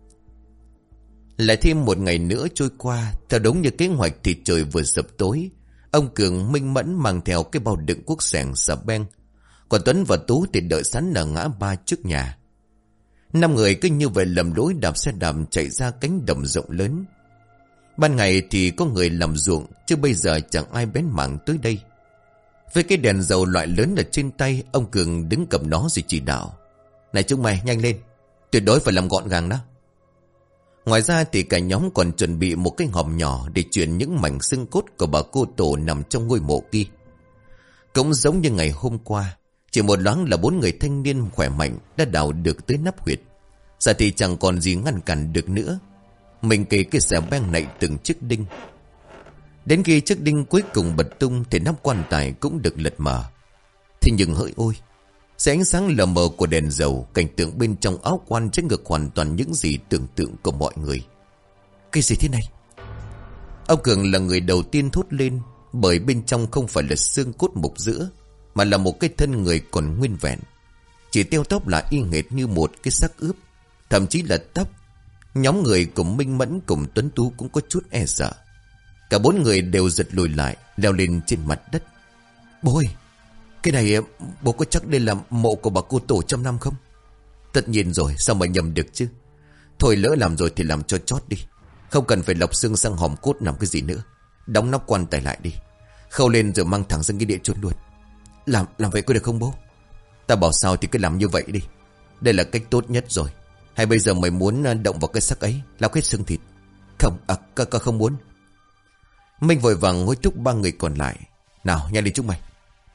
Lại thêm một ngày nữa trôi qua. Theo đúng như kế hoạch thì trời vừa sập tối. Ông Cường, Minh Mẫn mang theo cái bao đựng cuốc sẻng xà beng. Còn Tuấn và Tú thì đợi sẵn ở ngã ba trước nhà. Năm người cứ như vậy lầm lối đạp xe đạp chạy ra cánh đồng rộng lớn. Ban ngày thì có người làm ruộng, chứ bây giờ chẳng ai bén mảng tới đây. Với cái đèn dầu loại lớn ở trên tay, ông Cường đứng cầm nó rồi chỉ đạo. Này chúng mày nhanh lên, tuyệt đối phải làm gọn gàng đó. Ngoài ra thì cả nhóm còn chuẩn bị một cái hòm nhỏ để chuyển những mảnh xương cốt của bà cô tổ nằm trong ngôi mộ kia. Cũng giống như ngày hôm qua, Chỉ một loáng là bốn người thanh niên khỏe mạnh đã đào được tới nắp huyệt. Giờ thì chẳng còn gì ngăn cản được nữa. Mình kề cái xẻo beng nạy từng chiếc đinh. Đến khi chiếc đinh cuối cùng bật tung thì nắp quan tài cũng được lật mở. Thế nhưng hỡi ôi, dưới ánh sáng lờ mờ của đèn dầu, cảnh tượng bên trong áo quan trái ngược hoàn toàn những gì tưởng tượng của mọi người. Cái gì thế này? Ông Cường là người đầu tiên thốt lên, bởi bên trong không phải là xương cốt mục giữa, mà là một cái thân người còn nguyên vẹn. Chỉ teo tóp là y hệt như một cái xác ướp, thậm chí là tóc. Nhóm người của Minh Mẫn cùng Tuấn Tú cũng có chút e sợ. Cả bốn người đều giật lùi lại, leo lên trên mặt đất. Bố ơi, cái này bố có chắc đây là mộ của bà cô tổ trăm năm không? Tất nhiên rồi, sao mà nhầm được chứ. Thôi lỡ làm rồi thì làm cho chót đi. Không cần phải lọc xương sang hòm cốt làm cái gì nữa. Đóng nắp quan tài lại đi. Khâu lên rồi mang thẳng sang cái địa chôn luôn. Làm làm vậy có được không bố? Ta bảo sao thì cứ làm như vậy đi. Đây là cách tốt nhất rồi. Hay bây giờ mày muốn động vào cái xác ấy, lao hết xương thịt? Không, à, ca, ca không muốn. Minh vội vàng hối thúc ba người còn lại. Nào, nhanh đi chúng mày.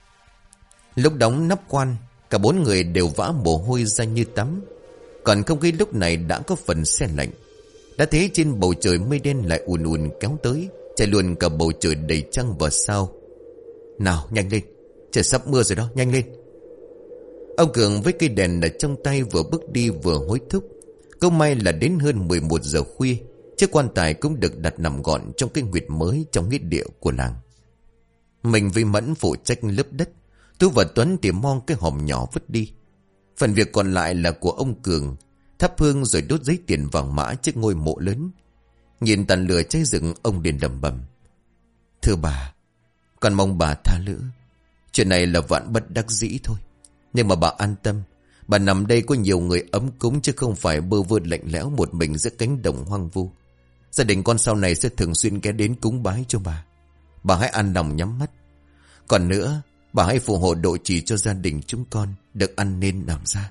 Lúc đóng nắp quan, cả bốn người đều vã mồ hôi ra như tắm. Còn không khí lúc này đã có phần se lạnh. Đã thế trên bầu trời mây đen lại ùn ùn kéo tới, chạy luôn cả bầu trời đầy trăng và sao. Nào, nhanh lên, trời sắp mưa rồi đó, nhanh lên. Ông Cường với cây đèn ở trong tay vừa bước đi vừa hối thúc. Câu may là đến hơn mười một giờ khuya, chiếc quan tài cũng được đặt nằm gọn trong cái huyệt mới trong nghĩa địa của làng. Mình với Mẫn phụ trách lớp đất, Tú và Tuấn tìm mong cái hòm nhỏ vứt đi. Phần việc còn lại là của ông Cường, thắp hương rồi đốt giấy tiền vàng mã trước ngôi mộ lớn. Nhìn tàn lửa cháy rừng, ông liền lẩm bẩm: Thưa bà, con mong bà tha lỗi. Chuyện này là vạn bất đắc dĩ thôi. Nhưng mà bà an tâm, bà nằm đây có nhiều người ấm cúng, chứ không phải bơ vơ lạnh lẽo một mình giữa cánh đồng hoang vu. Gia đình con sau này sẽ thường xuyên ghé đến cúng bái cho bà. Bà hãy an lòng nhắm mắt. Còn nữa, bà hãy phù hộ độ trì cho gia đình chúng con được ăn nên làm ra.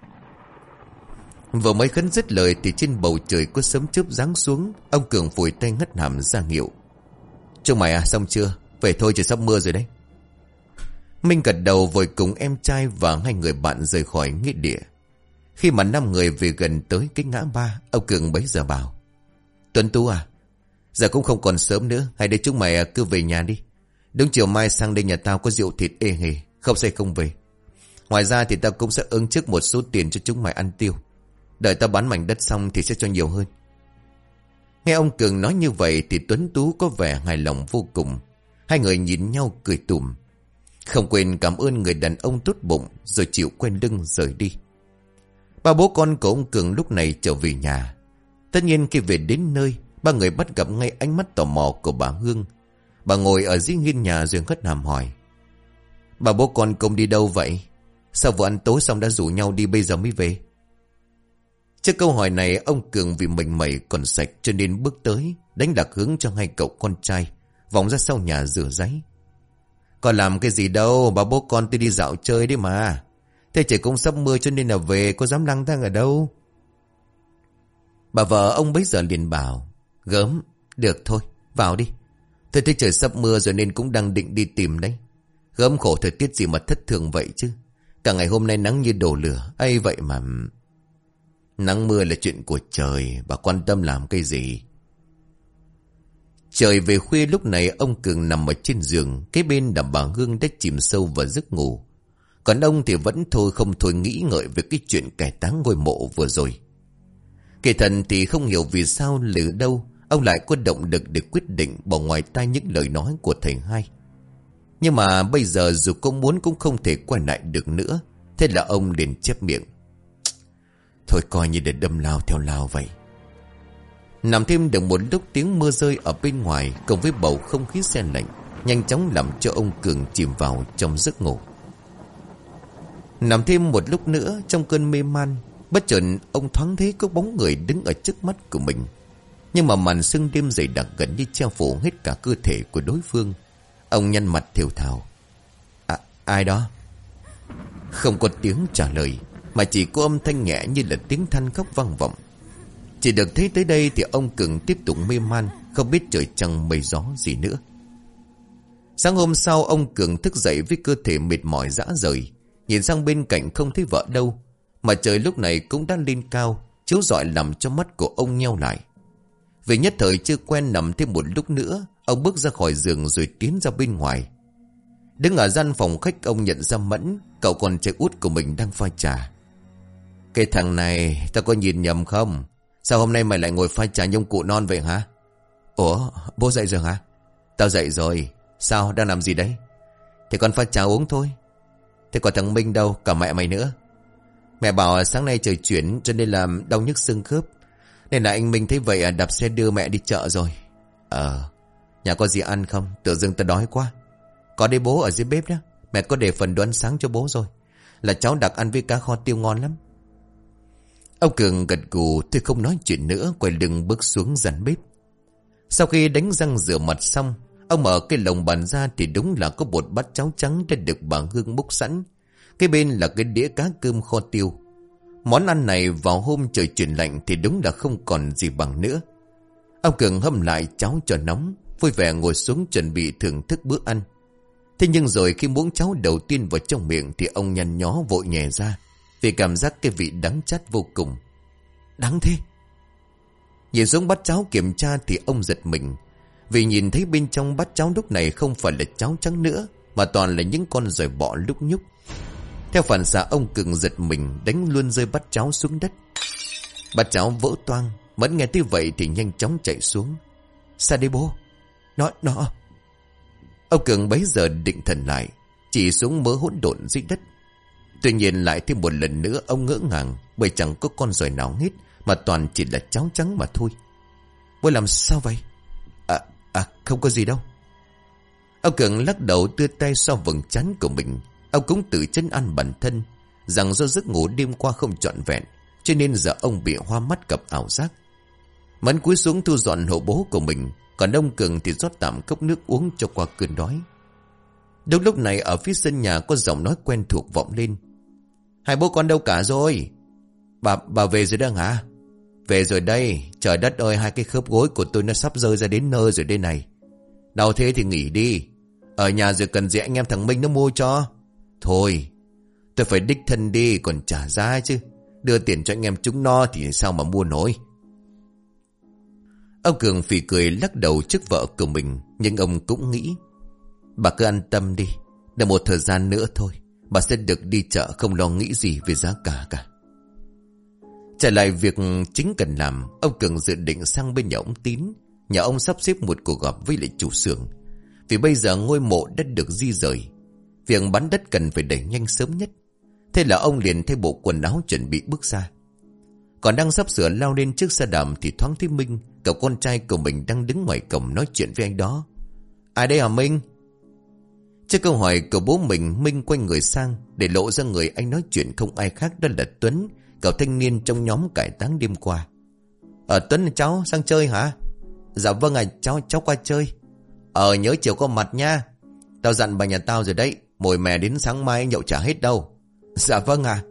Vừa mới khấn dứt lời thì trên bầu trời có sấm chớp giáng xuống. Ông Cường phủi tay ngất hàm ra hiệu: Chúng mày à, xong chưa? Về thôi, trời sắp mưa rồi đấy. Minh gật đầu vội cùng em trai và hai người bạn rời khỏi nghĩa địa. Khi mà năm người về gần tới cái ngã ba, ông Cường bấy giờ bảo: Tuấn Tú à, giờ cũng không còn sớm nữa, hay để chúng mày cứ về nhà đi. Đúng chiều mai sang đây nhà tao có rượu thịt ê hề, không say không về. Ngoài ra thì tao cũng sẽ ứng trước một số tiền cho chúng mày ăn tiêu. Đợi tao bán mảnh đất xong thì sẽ cho nhiều hơn. Nghe ông Cường nói như vậy thì Tuấn Tú có vẻ hài lòng vô cùng. Hai người nhìn nhau cười tủm, không quên cảm ơn người đàn ông tốt bụng, rồi chịu quay lưng rời đi. Ba bố con của ông Cường lúc này trở về nhà. Tất nhiên khi về đến nơi, ba người bắt gặp ngay ánh mắt tò mò của bà Hương. Bà ngồi ở dưới hiên nhà rồi hất hàm hỏi: Bà bố con cùng đi đâu vậy? Sao vừa ăn tối xong đã rủ nhau đi bây giờ mới về? Trước câu hỏi này, ông Cường vì mình mẩy còn sạch cho nên bước tới, đánh lạc hướng cho hai cậu con trai, vòng ra sau nhà rửa ráy. Còn làm cái gì đâu, bà bố con tôi đi dạo chơi đấy mà. Thế trời cũng sắp mưa cho nên là về, có dám lang thang ở đâu. Bà vợ ông bấy giờ liền bảo: Gớm, được thôi, vào đi. Tôi thấy trời sắp mưa rồi nên cũng đang định đi tìm đấy. Gớm khổ thời tiết gì mà thất thường vậy chứ. Cả ngày hôm nay nắng như đổ lửa, ấy vậy mà. Nắng mưa là chuyện của trời, bà quan tâm làm cái gì. Trời về khuya lúc này ông Cường nằm ở trên giường, kế bên là bà Hương đã chìm sâu vào giấc ngủ. Còn ông thì vẫn thôi không thôi nghĩ ngợi về cái chuyện cải táng ngôi mộ vừa rồi. Kỳ thần thì không hiểu vì sao lử đâu ông lại có động lực để quyết định bỏ ngoài tai những lời nói của thầy hai. Nhưng mà bây giờ dù có muốn cũng không thể quay lại được nữa. Thế là ông liền chép miệng: Thôi coi như để đâm lao theo lao vậy. Nằm thêm được một lúc, tiếng mưa rơi ở bên ngoài cộng với bầu không khí se lạnh nhanh chóng làm cho ông Cường chìm vào trong giấc ngủ. Nằm thêm một lúc nữa trong cơn mê man, bất chợt ông thoáng thấy có bóng người đứng ở trước mắt của mình. Nhưng mà màn sương đêm dày đặc gần như che phủ hết cả cơ thể của đối phương. Ông nhăn mặt thều thào: À, ai đó? Không có tiếng trả lời, mà chỉ có âm thanh nhẹ như là tiếng than khóc vang vọng. Chỉ được thấy tới đây thì ông Cường tiếp tục mê man, không biết trời trăng mây gió gì nữa. Sáng hôm sau ông Cường thức dậy với cơ thể mệt mỏi rã rời. Nhìn sang bên cạnh không thấy vợ đâu. Mà trời lúc này cũng đã lên cao, chiếu rọi làm cho mắt của ông nheo lại. Vì nhất thời chưa quen nằm thêm một lúc nữa, ông bước ra khỏi giường rồi tiến ra bên ngoài. Đứng ở gian phòng khách, ông nhận ra Mẫn, cậu con trai út của mình đang pha trà. Cái thằng này, tao có nhìn nhầm không? Sao hôm nay mày lại ngồi pha trà nhông cụ non vậy hả? Ủa, bố dậy rồi hả? Tao dậy rồi. Sao, đang làm gì đấy? Thì con pha trà uống thôi. Thế còn thằng Minh đâu, cả mẹ mày nữa? Mẹ bảo sáng nay trời chuyển cho nên là đau nhức xương khớp. Nên là anh Minh thấy vậy đạp xe đưa mẹ đi chợ rồi. Ờ, nhà có gì ăn không? Tự dưng tao đói quá. Có đây bố ở dưới bếp đó. Mẹ có để phần đồ ăn sáng cho bố rồi. Là cháu đặc ăn với cá kho tiêu ngon lắm. Ông Cường gật gù, tôi không nói chuyện nữa, quay lưng bước xuống gian bếp. Sau khi đánh răng rửa mặt xong, ông mở cái lồng bàn ra thì đúng là có một bát cháo trắng đã được bà Hương múc sẵn. Cái bên là cái đĩa cá cơm kho tiêu. Món ăn này vào hôm trời chuyển lạnh thì đúng là không còn gì bằng nữa. Ông Cường hâm lại cháo cho nóng, vui vẻ ngồi xuống chuẩn bị thưởng thức bữa ăn. Thế nhưng rồi khi muỗng cháo đầu tiên vào trong miệng thì ông nhăn nhó vội nhè ra, vì cảm giác cái vị đắng chát vô cùng. Đắng thế? Nhìn xuống bát cháo kiểm tra thì ông giật mình, vì nhìn thấy bên trong bát cháo lúc này không phải là cháo trắng nữa, mà toàn là những con giòi bọ lúc nhúc. Theo phản xạ ông Cường giật mình đánh luôn rơi bát cháo xuống đất. Bát cháo vỡ toang. Mẫn nghe thấy vậy thì nhanh chóng chạy xuống. Sao đây bố? Nó, nó... Ông Cường bấy giờ định thần lại, chỉ xuống mớ hỗn độn dưới đất. Tuy nhiên lại thêm một lần nữa ông ngỡ ngàng, bởi chẳng có con giòi nào hết, mà toàn chỉ là cháo trắng mà thôi. Bố làm sao vậy? À, à không có gì đâu. Ông Cường lắc đầu đưa tay sau vầng trán của mình. Ông cũng tự chân ăn bản thân rằng do giấc ngủ đêm qua không trọn vẹn, cho nên giờ ông bị hoa mắt gặp ảo giác. Mẫn cúi xuống thu dọn hộ bố của mình, còn ông Cường thì rót tạm cốc nước uống cho qua cơn đói. Đúng lúc này ở phía sân nhà có giọng nói quen thuộc vọng lên. Hai bố con đâu cả rồi? Bà, bà về rồi đó hả? Về rồi đây. Trời đất ơi, hai cái khớp gối của tôi nó sắp rơi ra đến nơi rồi đây này. Đau thế thì nghỉ đi. Ở nhà rồi cần gì anh em thằng Minh nó mua cho. Thôi, tôi phải đích thân đi còn trả giá chứ. Đưa tiền cho anh em chúng nó thì sao mà mua nổi. Ông Cường phì cười lắc đầu trước vợ của mình, nhưng ông cũng nghĩ, bà cứ an tâm đi, để một thời gian nữa thôi bà sẽ được đi chợ, không lo nghĩ gì về giá cả cả. Trở lại việc chính cần làm, ông Cường dự định sang bên nhà ông Tín. Nhà ông sắp xếp một cuộc gặp với lại chủ xưởng, vì bây giờ ngôi mộ đã được di rời, việc bán đất cần phải đẩy nhanh sớm nhất. Thế là ông liền thay bộ quần áo chuẩn bị bước ra. Còn đang sắp sửa lao lên chiếc xe đạp thì thoáng thấy Minh, cậu con trai của mình đang đứng ngoài cổng nói chuyện với anh đó. Ai đây hả Minh? Trước câu hỏi của bố mình, Minh quay người sang để lộ ra người anh nói chuyện không ai khác đó là Tuấn, cậu thanh niên trong nhóm cải táng đêm qua. Ờ Tuấn, cháu sang chơi hả? Dạ vâng ạ, cháu cháu qua chơi. Ờ nhớ chiều có mặt nha. Tao dặn bà nhà tao rồi đấy, mồi mè đến sáng mai nhậu chả hết đâu. Dạ vâng ạ.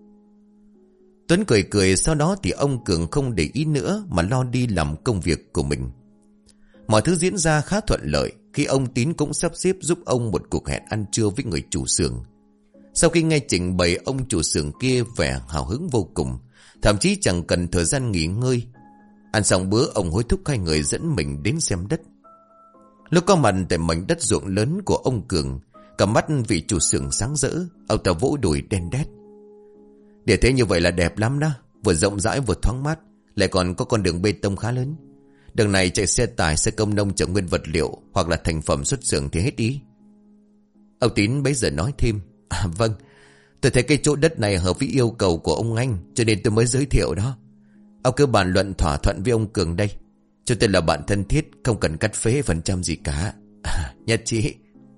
Tuấn cười cười, sau đó thì ông Cường không để ý nữa mà lo đi làm công việc của mình. Mọi thứ diễn ra khá thuận lợi khi ông Tín cũng sắp xếp giúp ông một cuộc hẹn ăn trưa với người chủ xưởng. Sau khi nghe trình bày, ông chủ xưởng kia vẻ hào hứng vô cùng, thậm chí chẳng cần thời gian nghỉ ngơi. Ăn xong bữa, ông hối thúc hai người dẫn mình đến xem đất. Lúc có mặt tại mảnh đất ruộng lớn của ông Cường, cả mắt vị chủ xưởng sáng rỡ, ông ta vỗ đùi đen đét. Để thế như vậy là đẹp lắm đó, vừa rộng rãi vừa thoáng mát, lại còn có con đường bê tông khá lớn. Đường này chạy xe tải, xe công nông chở nguyên vật liệu hoặc là thành phẩm xuất xưởng thì hết ý. Ông Tín bấy giờ nói thêm, à vâng, tôi thấy cái chỗ đất này hợp với yêu cầu của ông anh, cho nên tôi mới giới thiệu đó. Ông cứ bàn luận thỏa thuận với ông Cường đây. Chúng tôi là bạn thân thiết, không cần cắt phế phần trăm gì cả. À, nhất trí.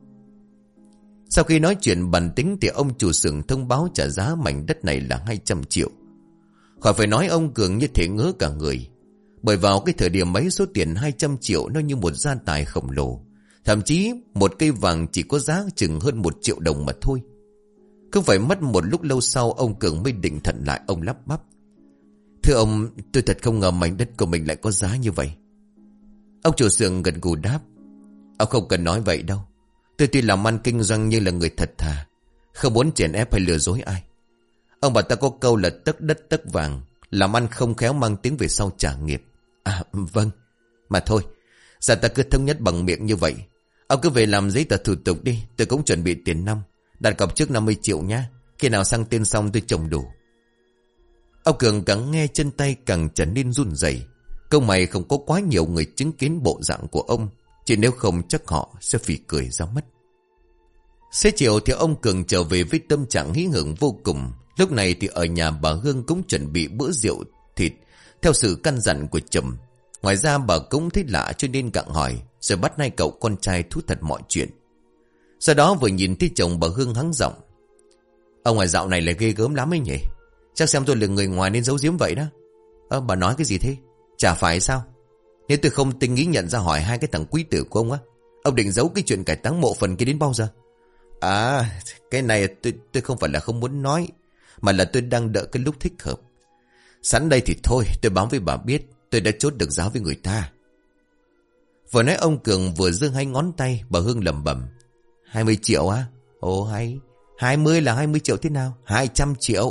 Sau khi nói chuyện bàn tính thì ông chủ xưởng thông báo trả giá mảnh đất này là hai trăm triệu. Khỏi phải nói, ông Cường như thể ngớ cả người. Bởi vào cái thời điểm ấy, số tiền hai trăm triệu nó như một gia tài khổng lồ. Thậm chí một cây vàng chỉ có giá chừng hơn một triệu đồng mà thôi. Không phải mất một lúc lâu sau, ông Cường mới định thần lại, ông lắp bắp. Thưa ông, tôi thật không ngờ mảnh đất của mình lại có giá như vậy. Ông chủ xưởng gật gù đáp. Ông không cần nói vậy đâu. Tôi tuy làm ăn kinh doanh nhưng là người thật thà, không muốn chèn ép hay lừa dối ai. Ông bà ta có câu là tấc đất tấc vàng, làm ăn không khéo mang tiếng về sau trả nghiệp. À vâng. Mà thôi, giờ ta cứ thống nhất bằng miệng như vậy. Ông cứ về làm giấy tờ thủ tục đi. Tôi cũng chuẩn bị tiền năm. Đặt cọc trước năm mươi triệu nhá. Khi nào sang tên xong tôi trồng đủ. Ông Cường càng nghe chân tay càng trở nên run rẩy. Câu mày không có quá nhiều người chứng kiến bộ dạng của ông, chỉ nếu không chắc họ sẽ phì cười ra mất. Xế chiều thì ông Cường trở về với tâm trạng hí hửng vô cùng. Lúc này thì ở nhà bà Hương cũng chuẩn bị bữa rượu thịt theo sự căn dặn của chồng. Ngoài ra bà cũng thấy lạ cho nên gặng hỏi, rồi bắt hai cậu con trai thú thật mọi chuyện. Sau đó vừa nhìn thấy chồng bà Hương hắng giọng: ông ngoài dạo này lại ghê gớm lắm ấy nhỉ. Chắc xem tôi là người ngoài nên giấu giếm vậy đó. Ơ bà nói cái gì thế? Chả phải sao? Nếu tôi không tinh ý nhận ra hỏi hai cái thằng quý tử của ông á, ông định giấu cái chuyện cải táng mộ phần kia đến bao giờ? À, cái này tôi, tôi không phải là không muốn nói, mà là tôi đang đợi cái lúc thích hợp. Sẵn đây thì thôi, tôi báo với bà biết tôi đã chốt được giá với người ta. Vừa nói ông Cường vừa giương hai ngón tay. Bà Hương lẩm bẩm: hai mươi triệu á? Ồ hay. Hai mươi là hai mươi triệu thế nào? Hai trăm triệu.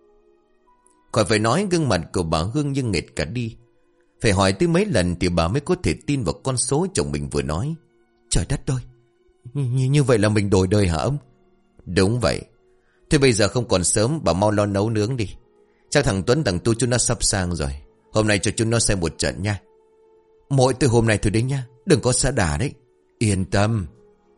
Khỏi phải nói, gương mặt của bà Hương như nghệt cả đi. Phải hỏi tới mấy lần thì bà mới có thể tin vào con số chồng mình vừa nói. Trời đất ơi, Như, như vậy là mình đổi đời hả ông? Đúng vậy. Thôi bây giờ không còn sớm, bà mau lo nấu nướng đi. Chắc thằng Tuấn thằng Tu chúng nó sắp sang rồi. Hôm nay cho chúng nó xem một trận nha. Mỗi từ hôm nay thôi đấy nha, đừng có xa đà đấy. Yên tâm.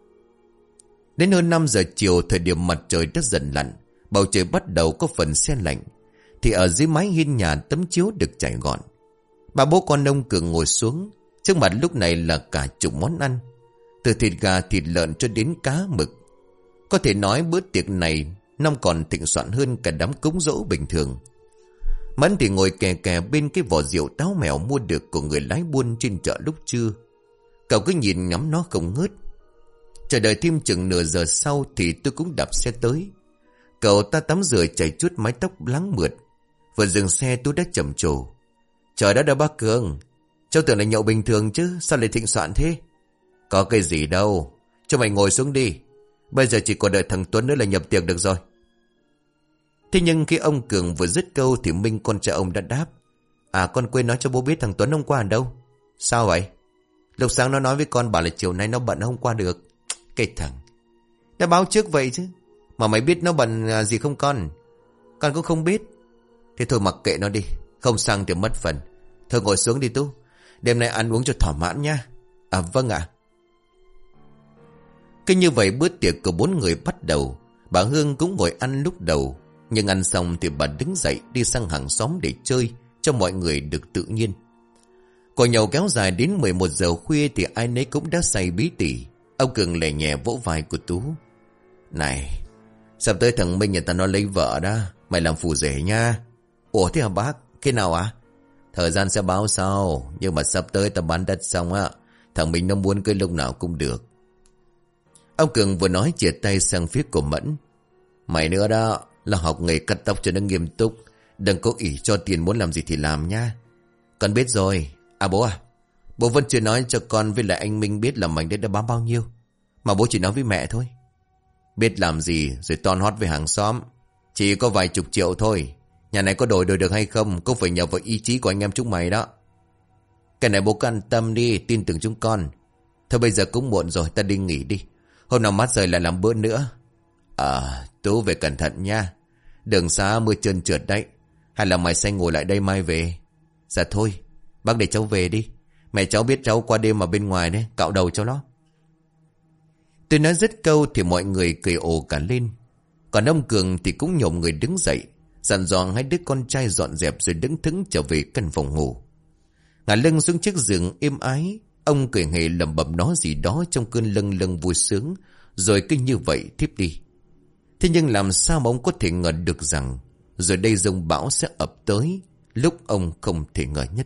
Đến hơn năm giờ chiều, thời điểm mặt trời đã dần lặn, bầu trời bắt đầu có phần se lạnh. Thì ở dưới mái hiên nhà, tấm chiếu được trải gọn. Bà bố con ông Cường ngồi xuống. Trước mặt lúc này là cả chục món ăn, từ thịt gà, thịt lợn cho đến cá mực. Có thể nói bữa tiệc này năm còn thịnh soạn hơn cả đám cúng dỗ bình thường. Mẫn thì ngồi kè kè bên cái vỏ rượu táo mèo mua được của người lái buôn trên chợ lúc trưa. Cậu cứ nhìn ngắm nó không ngớt. Chờ đợi thêm chừng nửa giờ sau thì tôi cũng đạp xe tới. Cậu ta tắm rửa chảy chút mái tóc lắng mượt. Vừa dừng xe tôi đã trầm trồ: trời đất đã bác Cường, cháu tưởng là nhậu bình thường chứ, sao lại thịnh soạn thế? Có cái gì đâu, cho mày ngồi xuống đi. Bây giờ chỉ còn đợi thằng Tuấn nữa là nhập tiệc được rồi. Thế nhưng khi ông Cường vừa dứt câu thì Minh con trai ông đã đáp: à, con quên nói cho bố biết thằng Tuấn hôm qua ở đâu. Sao vậy? Lúc sáng nó nói với con bảo là chiều nay nó bận hôm qua được. Cái thằng đã báo trước vậy chứ. Mà mày biết nó bận gì không con? Con cũng không biết. Thế thôi mặc kệ nó đi, không sang thì mất phần. Thôi ngồi xuống đi Tú, đêm nay ăn uống cho thỏa mãn nha. À vâng ạ. Cứ như vậy bữa tiệc của bốn người bắt đầu. Bà Hương cũng ngồi ăn lúc đầu, nhưng ăn xong thì bà đứng dậy đi sang hàng xóm để chơi, cho mọi người được tự nhiên. Cuộc nhậu kéo dài đến mười một giờ khuya thì ai nấy cũng đã say bí tỉ. Ông Cường lè nhẹ vỗ vai của Tú: này, sắp tới thằng Minh nhà ta nó lấy vợ đó, mày làm phù rể nha. Ủa thế hả bác? Khi nào ạ? À? Thời gian sẽ báo sau, nhưng mà sắp tới ta bán đất xong á, thằng Minh nó muốn cưới lúc nào cũng được. Ông Cường vừa nói chìa tay sang phía của Mẫn: mày nữa đó, là học nghề cắt tóc cho nó nghiêm túc, đừng có ỷ cho tiền muốn làm gì thì làm nha. Con biết rồi. À bố à, bố vẫn chưa nói cho con với lại anh Minh biết là mảnh đất đã bán bao nhiêu, mà bố chỉ nói với mẹ thôi. Biết làm gì rồi ton hót với hàng xóm. Chỉ có vài chục triệu thôi. Nhà này có đổi đổi được hay không cũng phải nhờ vào ý chí của anh em chúng mày đó. Cái này bố cứ an tâm đi, tin tưởng chúng con. Thôi bây giờ cũng muộn rồi, ta đi nghỉ đi. Hôm nào mát rời lại làm bữa nữa. À, Tú về cẩn thận nha. Đường xa mưa trơn trượt đấy. Hay là mày sẽ ngồi lại đây mai về? Dạ thôi, bác để cháu về đi. Mẹ cháu biết cháu qua đêm ở bên ngoài đấy, cạo đầu cho nó. Tôi nói dứt câu thì mọi người cười ồ cả lên. Còn ông Cường thì cũng nhổm người đứng dậy, dặn dò hai đứa con trai dọn dẹp rồi đứng thững trở về căn phòng ngủ. Ngả lưng xuống chiếc giường êm ái, ông cười hề lẩm bẩm nói gì đó trong cơn lâng lâng vui sướng, rồi cứ như vậy thiếp đi. Thế nhưng làm sao mà ông có thể ngờ được rằng rồi đây dông bão sẽ ập tới lúc ông không thể ngờ nhất.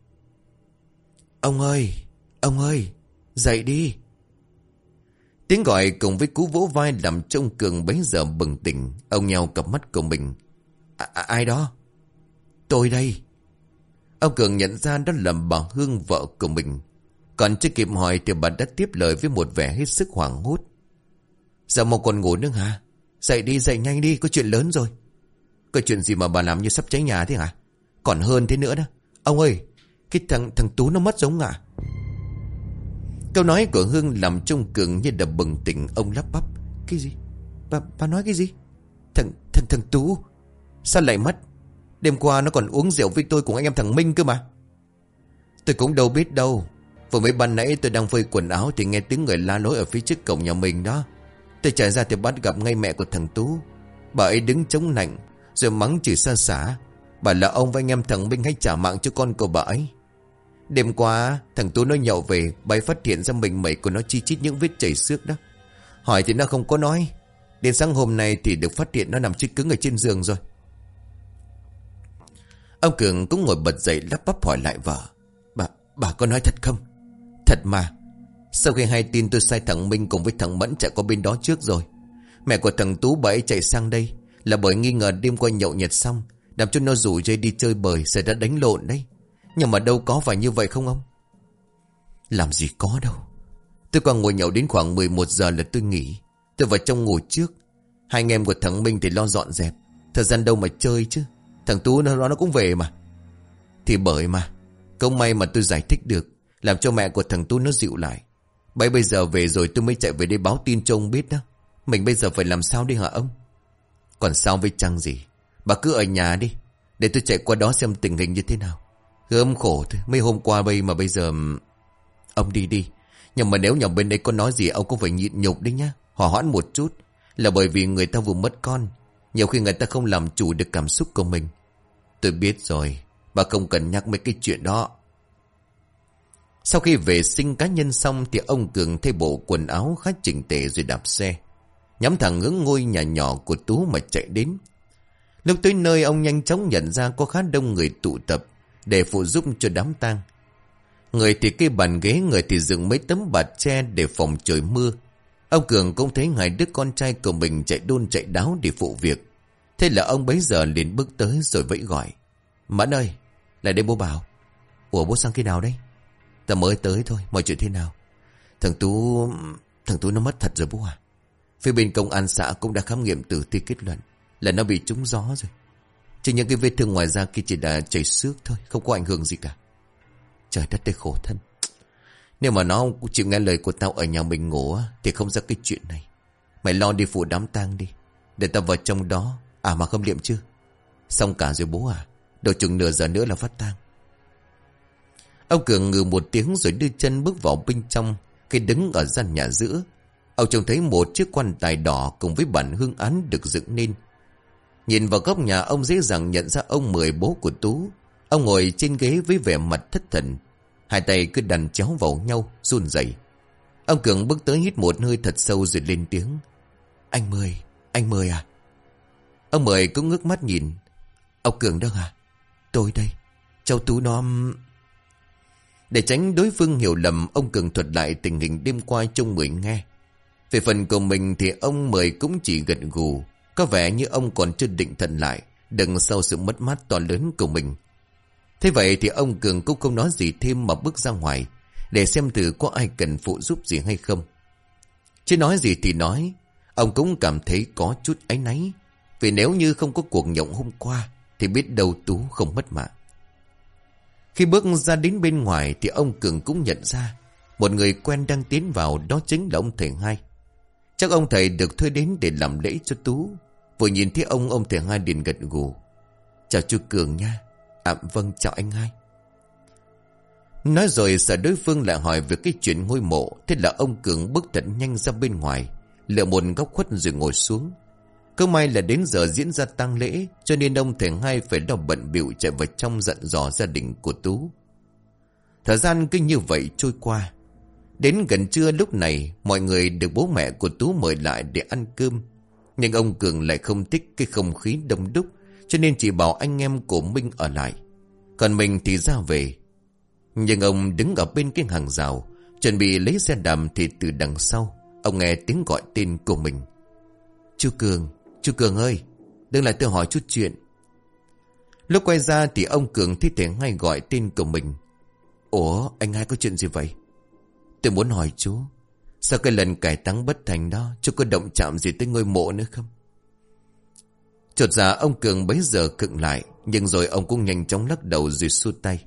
Ông ơi, ông ơi, dậy đi. Tiếng gọi cùng với cú vỗ vai làm cho ông Cường bấy giờ bừng tỉnh. Ông nheo cặp mắt của mình. À, à, ai đó? Tôi đây. Ông Cường nhận ra đó là bà Hương, vợ của mình. Còn chưa kịp hỏi thì bà đã tiếp lời với một vẻ hết sức hoảng hốt. Sao mà còn ngủ nữa hả? Dậy đi, dậy nhanh đi, có chuyện lớn rồi. Có chuyện gì mà bà làm như sắp cháy nhà thế hả? Còn hơn thế nữa đó. Ông ơi, cái thằng thằng Tú nó mất giống à? Câu nói của Hương làm Trung Cường như đập bừng tỉnh. Ông lắp bắp. Cái gì? Bà, bà nói cái gì? Thằng, thằng, thằng Tú sao lại mất? Đêm qua nó còn uống rượu với tôi cùng anh em thằng Minh cơ mà. Tôi cũng đâu biết đâu. Vừa mới ban nãy tôi đang phơi quần áo thì nghe tiếng người la lối ở phía trước cổng nhà mình đó. Tôi chạy ra thì bắt gặp ngay mẹ của thằng Tú. Bà ấy đứng chống nạnh rồi mắng chửi xa xả. Bà là ông và anh em thằng Minh hãy trả mạng cho con của bà ấy. Đêm qua thằng Tú nó nhậu về, bà ấy phát hiện ra mình mẩy của nó chi chít những vết chảy xước đó. Hỏi thì nó không có nói. Đến sáng hôm nay thì được phát hiện nó nằm chết cứng ở trên giường rồi. Ông Cường cũng ngồi bật dậy lắp bắp hỏi lại vợ. Bà, bà có nói thật không? Thật mà. Sau khi hay tin tôi sai thằng Minh cùng với thằng Mẫn chạy qua bên đó trước rồi. Mẹ của thằng Tú bà ấy chạy sang đây là bởi nghi ngờ đêm qua nhậu nhẹt xong làm cho nó rủ dây đi chơi bời sẽ đã đánh lộn đấy. Nhưng mà đâu có phải như vậy không ông? Làm gì có đâu. Tôi còn ngồi nhậu đến khoảng mười một giờ là tôi nghỉ. Tôi vào trong ngủ trước. Hai anh em của thằng Minh thì lo dọn dẹp. Thời gian đâu mà chơi chứ. Thằng Tú nó, nó cũng về mà. Thì bởi mà không may mà tôi giải thích được, làm cho mẹ của thằng Tú nó dịu lại. Bây bây giờ về rồi tôi mới chạy về đây báo tin cho ông biết đó. Mình bây giờ phải làm sao đi hả ông? Còn sao với chăng gì? Bà cứ ở nhà đi, để tôi chạy qua đó xem tình hình như thế nào. Gớm khổ thôi, mấy hôm qua bây mà bây giờ... Ông đi đi. Nhưng mà nếu nhà bên đây có nói gì ông cũng phải nhịn nhục đấy nhá. Hòa hoãn một chút. Là bởi vì người ta vừa mất con. Nhiều khi người ta không làm chủ được cảm xúc của mình. Tôi biết rồi. Bà không cần nhắc mấy cái chuyện đó. Sau khi vệ sinh cá nhân xong thì ông Cường thay bộ quần áo khá chỉnh tề rồi đạp xe, nhắm thẳng hướng ngôi nhà nhỏ của Tú mà chạy đến. Lúc tới nơi ông nhanh chóng nhận ra có khá đông người tụ tập để phụ giúp cho đám tang. Người thì kê bàn ghế, người thì dựng mấy tấm bạt tre để phòng trời mưa. Ông Cường cũng thấy hai đứa con trai của mình chạy đôn chạy đáo để phụ việc. Thế là ông bấy giờ liền bước tới rồi vẫy gọi. Mẫn ơi, lại đây bố bảo. Ủa bố sang khi nào đấy? Ta mới tới thôi, mọi chuyện thế nào? Thằng Tú... Thằng Tú nó mất thật rồi bố à? Phía bên công an xã cũng đã khám nghiệm tử thi kết luận là nó bị trúng gió rồi. Chỉ những cái vết thương ngoài da kia chỉ là chảy xước thôi, không có ảnh hưởng gì cả. Trời đất ơi khổ thân. Nếu mà nó chịu nghe lời của tao ở nhà mình ngủ thì không ra cái chuyện này. Mày lo đi phụ đám tang đi, để tao vào trong đó. À mà khâm liệm chưa? Xong cả rồi bố à? Độ chừng nửa giờ nữa là phát tang. Ông Cường ngừ một tiếng rồi đưa chân bước vào bên trong. Khi đứng ở gian nhà giữa, ông trông thấy một chiếc quan tài đỏ cùng với bản hương án được dựng nên. Nhìn vào góc nhà, ông dễ dàng nhận ra ông Mười, bố của Tú. Ông ngồi trên ghế với vẻ mặt thất thần, hai tay cứ đàn chéo vào nhau run rẩy. Ông Cường bước tới hít một hơi thật sâu rồi lên tiếng. Anh Mười, anh Mười à? Ông Mười cũng ngước mắt nhìn. Ông Cường đâu hả? Tôi đây, cháu Tú nó... Để tránh đối phương hiểu lầm, ông Cường thuật lại tình hình đêm qua cho Mười nghe. Về phần của mình thì ông Mười cũng chỉ gật gù, có vẻ như ông còn chưa định thần lại đằng sau sự mất mát to lớn của mình. Thế vậy thì ông Cường cũng không nói gì thêm mà bước ra ngoài để xem thử có ai cần phụ giúp gì hay không. Chứ nói gì thì nói, ông cũng cảm thấy có chút áy náy, vì nếu như không có cuộc nhậu hôm qua thì biết đâu Tú không mất mạng. Khi bước ra đến bên ngoài thì ông Cường cũng nhận ra một người quen đang tiến vào, đó chính là ông thầy Hai. Chắc ông thầy được thuê đến để làm lễ cho Tú. Vừa nhìn thấy ông, ông thầy Hai liền gật gù. Chào chú Cường nha. À vâng, chào anh Hai. Nói rồi sợ đối phương lại hỏi về cái chuyện ngôi mộ. Thế là ông Cường bước thật nhanh ra bên ngoài, lựa một góc khuất rồi ngồi xuống. Cơ may là đến giờ diễn ra tang lễ, cho nên ông thầy Hai phải lo bận bịu chạy vào trong dặn dò gia đình của Tú. Thời gian cứ như vậy trôi qua. Đến gần trưa lúc này, mọi người được bố mẹ của Tú mời lại để ăn cơm. Nhưng ông Cường lại không thích cái không khí đông đúc, cho nên chỉ bảo anh em của Minh ở lại, còn mình thì ra về. Nhưng ông đứng ở bên cái hàng rào chuẩn bị lấy xe đạp thì từ đằng sau ông nghe tiếng gọi tên của mình. Chú Cường, chú Cường ơi, đừng lại tôi hỏi chút chuyện. Lúc quay ra thì ông Cường thấy thầy Hai gọi tên của mình. Ủa, anh Hai có chuyện gì vậy? Tôi muốn hỏi chú, sau cái lần cải táng bất thành đó, chú có động chạm gì tới ngôi mộ nữa không? Chột dạ ông Cường bấy giờ khựng lại. Nhưng rồi ông cũng nhanh chóng lắc đầu rồi xua tay.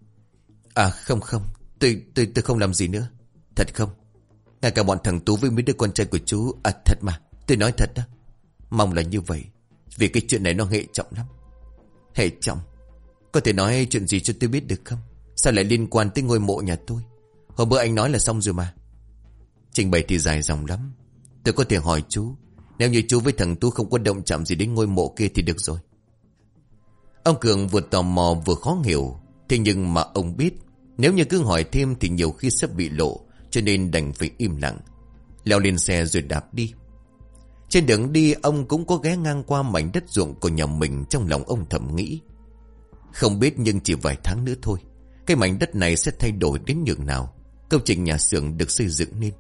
À không không, tôi tôi tôi không làm gì nữa. Thật không. Ngay cả bọn thằng Tú với mấy đứa con trai của chú. À thật mà, tôi nói thật đó. Mong là như vậy. Vì cái chuyện này nó hệ trọng lắm. Hệ trọng? Có thể nói chuyện gì cho tôi biết được không? Sao lại liên quan tới ngôi mộ nhà tôi? Hôm bữa anh nói là xong rồi mà. Trình bày thì dài dòng lắm. Tôi có thể hỏi chú. Nếu như chú với thằng Tú không có động chạm gì đến ngôi mộ kia thì được rồi. Ông Cường vừa tò mò vừa khó hiểu. Thế nhưng mà ông biết, nếu như cứ hỏi thêm thì nhiều khi sắp bị lộ, cho nên đành phải im lặng. Leo lên xe rồi đạp đi. Trên đường đi ông cũng có ghé ngang qua mảnh đất ruộng của nhà mình. Trong lòng ông thầm nghĩ, không biết nhưng chỉ vài tháng nữa thôi, cái mảnh đất này sẽ thay đổi đến nhường nào công trình nhà xưởng được xây dựng nên.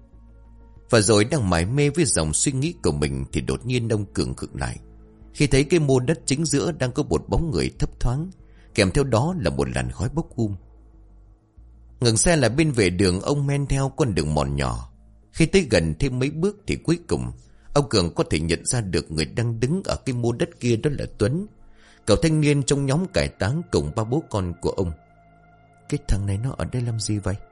Và rồi đang mải mê với dòng suy nghĩ của mình thì đột nhiên ông Cường khựng lại khi thấy cái mô đất chính giữa đang có một bóng người thấp thoáng, kèm theo đó là một làn khói bốc um. Ngừng xe là bên vệ đường, ông men theo con đường mòn nhỏ. Khi tới gần thêm mấy bước thì cuối cùng ông Cường có thể nhận ra được người đang đứng ở cái mô đất kia, đó là Tuấn, cậu thanh niên trong nhóm cải táng cùng ba bố con của ông. Cái thằng này nó ở đây làm gì vậy?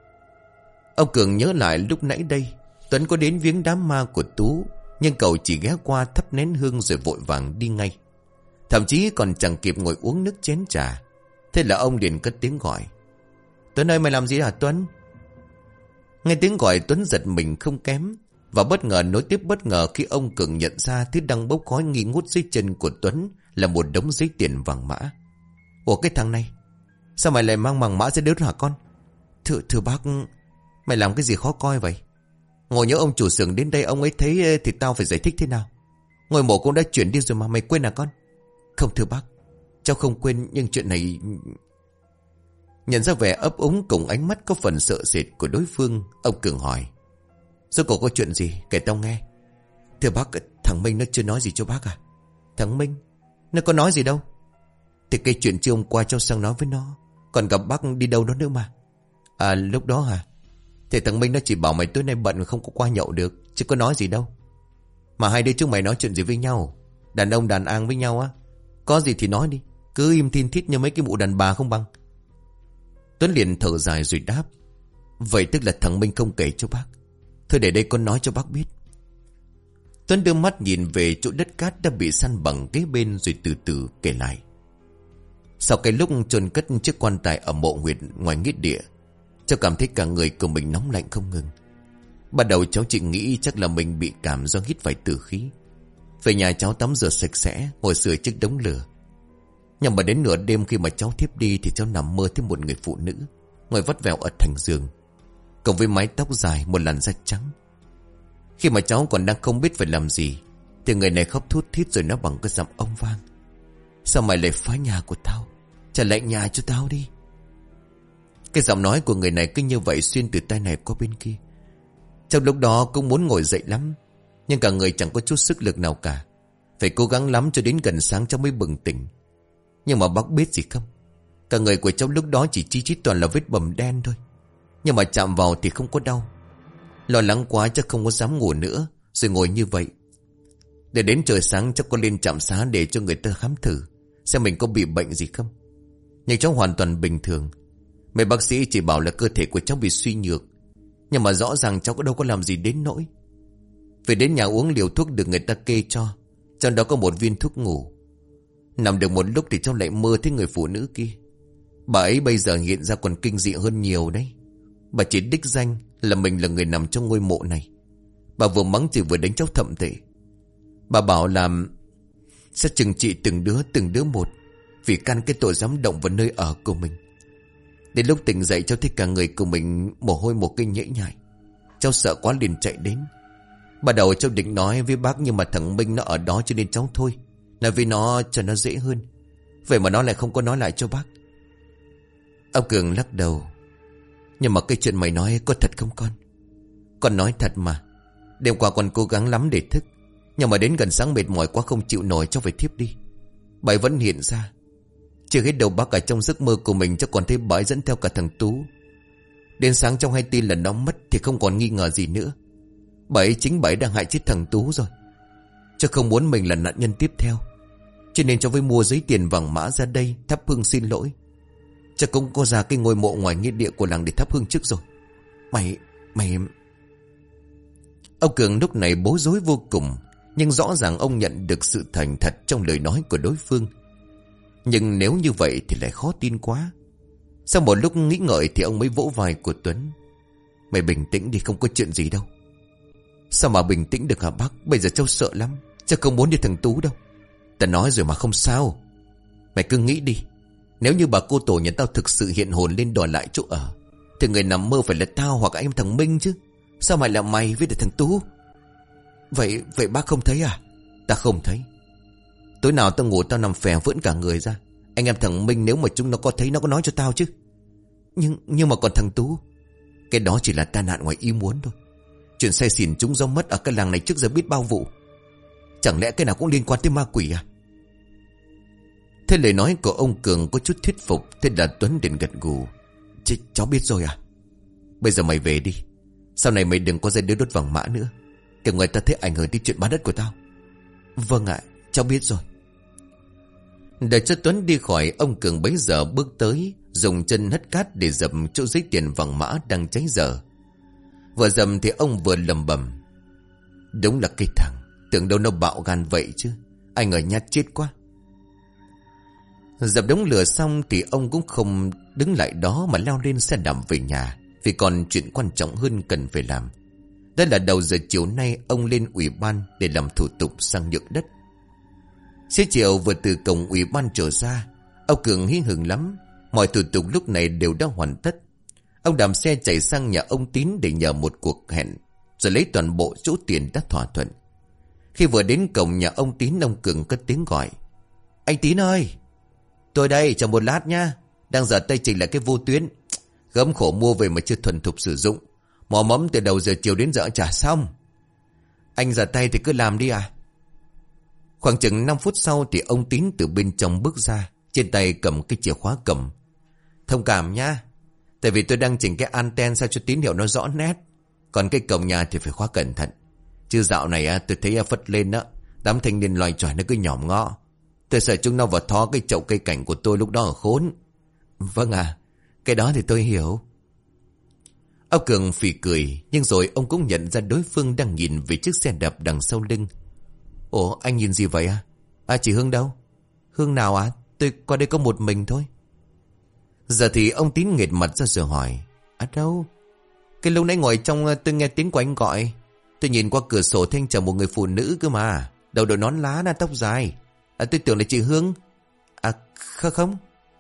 Ông Cường nhớ lại lúc nãy đây Tuấn có đến viếng đám ma của Tú, nhưng cậu chỉ ghé qua thắp nén hương rồi vội vàng đi ngay. Thậm chí còn chẳng kịp ngồi uống nước chén trà. Thế là ông liền cất tiếng gọi. Tuấn ơi, mày làm gì hả Tuấn? Nghe tiếng gọi Tuấn giật mình không kém. Và bất ngờ nối tiếp bất ngờ khi ông Cường nhận ra thứ đang bốc khói nghi ngút dưới chân của Tuấn là một đống giấy tiền vàng mã. Ủa cái thằng này, sao mày lại mang vàng mã ra đớt hả con? Thưa, thưa bác, mày làm cái gì khó coi vậy? Ngồi nhớ ông chủ xưởng đến đây ông ấy thấy thì tao phải giải thích thế nào? Ngôi mộ cũng đã chuyển đi rồi mà mày quên à con? Không thưa bác, cháu không quên, nhưng chuyện này... Nhận ra vẻ ấp úng cùng ánh mắt có phần sợ sệt của đối phương, ông Cường hỏi. Rốt cuộc có chuyện gì, kể tao nghe. Thưa bác, thằng Minh nó chưa nói gì cho bác à? Thằng Minh? Nó có nói gì đâu. Thì cái chuyện chiều hôm qua cháu sang nói với nó, còn gặp bác đi đâu đó nữa mà. À lúc đó hả? Thì thằng Minh nó chỉ bảo mày tối nay bận không có qua nhậu được, chứ có nói gì đâu. Mà hai đứa chúng mày nói chuyện gì với nhau? Đàn ông đàn an với nhau á? Có gì thì nói đi, cứ im thiên thít như mấy cái mụ đàn bà không bằng. Tuấn liền thở dài rồi đáp. Vậy tức là thằng Minh không kể cho bác. Thôi để đây con nói cho bác biết. Tuấn đưa mắt nhìn về chỗ đất cát đã bị săn bằng kế bên rồi từ từ kể lại. Sau cái lúc chôn cất chiếc quan tài ở mộ huyệt ngoài nghĩa địa, cháu cảm thấy cả người của mình nóng lạnh không ngừng. Ban đầu cháu chỉ nghĩ chắc là mình bị cảm do hít phải tử khí. Về nhà cháu tắm rửa sạch sẽ, ngồi sưởi chiếc đống lửa. Nhưng mà đến nửa đêm khi mà cháu thiếp đi thì cháu nằm mơ thấy một người phụ nữ ngồi vắt vẻo ở thành giường, cộng với mái tóc dài, một làn da trắng. Khi mà cháu còn đang không biết phải làm gì thì người này khóc thút thít rồi nói bằng cái giọng ông vang. Sao mày lại phá nhà của tao? Trả lại nhà cho tao đi. Cái giọng nói của người này cứ như vậy xuyên từ tai này qua bên kia. Trong lúc đó cũng muốn ngồi dậy lắm, nhưng cả người chẳng có chút sức lực nào cả. Phải cố gắng lắm cho đến gần sáng cháu mới bừng tỉnh. Nhưng mà bác biết gì không? Cả người của cháu lúc đó chỉ chi chít toàn là vết bầm đen thôi. Nhưng mà chạm vào thì không có đau. Lo lắng quá chắc không có dám ngủ nữa, rồi ngồi như vậy. Để đến trời sáng cháu có lên trạm xá để cho người ta khám thử xem mình có bị bệnh gì không. Nhưng cháu hoàn toàn bình thường. Mấy bác sĩ chỉ bảo là cơ thể của cháu bị suy nhược, nhưng mà rõ ràng cháu có đâu có làm gì đến nỗi. Về đến nhà uống liều thuốc được người ta kê cho, trong đó có một viên thuốc ngủ. Nằm được một lúc thì cháu lại mơ thấy người phụ nữ kia. Bà ấy bây giờ hiện ra còn kinh dị hơn nhiều đấy. Bà chỉ đích danh là mình là người nằm trong ngôi mộ này. Bà vừa mắng chửi vừa đánh cháu thậm tệ. Bà bảo là sẽ trừng trị từng đứa từng đứa một, vì căn cái tội dám động vào nơi ở của mình. Đến lúc tỉnh dậy cháu thấy cả người của mình mồ hôi một kinh nhễ nhại. Cháu sợ quá liền chạy đến. Bắt đầu cháu định nói với bác, nhưng mà thằng Minh nó ở đó cho nên cháu thôi, nói với nó cho nó dễ hơn. Vậy mà nó lại không có nói lại cho bác. Ông Cường lắc đầu. Nhưng mà cái chuyện mày nói có thật không con? Con nói thật mà. Đêm qua con cố gắng lắm để thức, nhưng mà đến gần sáng mệt mỏi quá không chịu nổi, cháu phải thiếp đi. Bà ấy vẫn hiện ra. Chưa hết đầu bác, ở trong giấc mơ của mình cháu còn thấy bà ấy dẫn theo cả thằng Tú. Đến sáng trong hay tin là nó mất thì không còn nghi ngờ gì nữa. Bà ấy chính bà ấy đang hại chết thằng Tú rồi. Chứ không muốn mình là nạn nhân tiếp theo. Cho nên cháu với mua giấy tiền vàng mã ra đây thắp hương xin lỗi. Chắc cũng có ra cái ngôi mộ ngoài nghĩa địa của làng để thắp hương trước rồi. Mày, mày... Ông Cường lúc này bối rối vô cùng. Nhưng rõ ràng ông nhận được sự thành thật trong lời nói của đối phương. Nhưng nếu như vậy thì lại khó tin quá. Sau một lúc nghĩ ngợi thì ông mới vỗ vai của Tuấn. Mày bình tĩnh đi, không có chuyện gì đâu. Sao mà bình tĩnh được hả bác? Bây giờ cháu sợ lắm. Cháu không muốn đi thằng Tú đâu. Ta nói rồi mà không sao. Mày cứ nghĩ đi. Nếu như bà cô tổ nhà tao thực sự hiện hồn lên đòi lại chỗ ở, thì người nằm mơ phải là tao hoặc em thằng Minh chứ. Sao mày là mày với thằng Tú? Vậy vậy bác không thấy à? Ta không thấy. Tối nào tao ngủ tao nằm phè vưỡn cả người ra. Anh em thằng Minh nếu mà chúng nó có thấy nó có nói cho tao chứ. Nhưng nhưng mà còn thằng Tú, cái đó chỉ là tai nạn ngoài ý muốn thôi. Chuyện say xỉn chúng do mất ở cái làng này trước giờ biết bao vụ. Chẳng lẽ cái nào cũng liên quan tới ma quỷ à? Thế lời nói của ông Cường có chút thuyết phục. Thế là Tuấn định gật gù. Ch cháu biết rồi à? Bây giờ mày về đi. Sau này mày đừng có ra đứa đốt vàng mã nữa. Kẻo người ta thấy ảnh hưởng tới chuyện bán đất của tao. Vâng ạ, cháu biết rồi. Đợi cho Tuấn đi khỏi, ông Cường bấy giờ bước tới, dùng chân hất cát để dập chỗ giấy tiền vàng mã đang cháy dở. Vừa dầm thì ông vừa lầm bầm. Đúng là cái thằng, tưởng đâu nó bạo gan vậy chứ. Anh ở nhát chết quá. Dập đống lửa xong thì ông cũng không đứng lại đó mà leo lên xe đạp về nhà. Vì còn chuyện quan trọng hơn cần phải làm. Đó là đầu giờ chiều nay ông lên ủy ban để làm thủ tục sang nhượng đất. Xế chiều vừa từ cổng ủy ban trở ra, ông Cường hí hửng lắm. Mọi thủ tục lúc này đều đã hoàn tất. Ông đạp xe chạy sang nhà ông Tín để nhờ một cuộc hẹn, rồi lấy toàn bộ số tiền đã thỏa thuận. Khi vừa đến cổng nhà ông Tín, ông Cường cất tiếng gọi. Anh Tín ơi! Tôi đây, chờ một lát nha. Đang dở tay chỉnh lại cái vô tuyến. Gấm khổ mua về mà chưa thuần thục sử dụng. Mò mẫm từ đầu giờ chiều đến giờ trả xong. Anh dở tay thì cứ làm đi à? Khoảng chừng năm phút sau thì ông Tín từ bên trong bước ra, trên tay cầm cái chìa khóa cầm. Thông cảm nhá. Tại vì tôi đang chỉnh cái anten sao cho tín hiệu nó rõ nét. Còn cái cổng nhà thì phải khóa cẩn thận. Chứ dạo này tôi thấy phất lên đó, đám thanh niên loài tròi nó cứ nhỏm ngõ. Tôi sợ chúng nó vào thó cái chậu cây cảnh của tôi lúc đó ở khốn. Vâng à, cái đó thì tôi hiểu. Ông Cường phì cười, nhưng rồi ông cũng nhận ra đối phương đang nhìn về chiếc xe đạp đằng sau lưng. Ủa, anh nhìn gì vậy à? À, chị Hương đâu? Hương nào à? Tôi qua đây có một mình thôi. Giờ thì ông Tín nghệt mặt ra rồi hỏi. À đâu? Cái lúc nãy ngồi trong tôi nghe tiếng của anh gọi. Tôi nhìn qua cửa sổ thấy anh chở một người phụ nữ cơ mà. Đầu đội nón lá, na tóc dài. À, tôi tưởng là chị Hương. À, không không.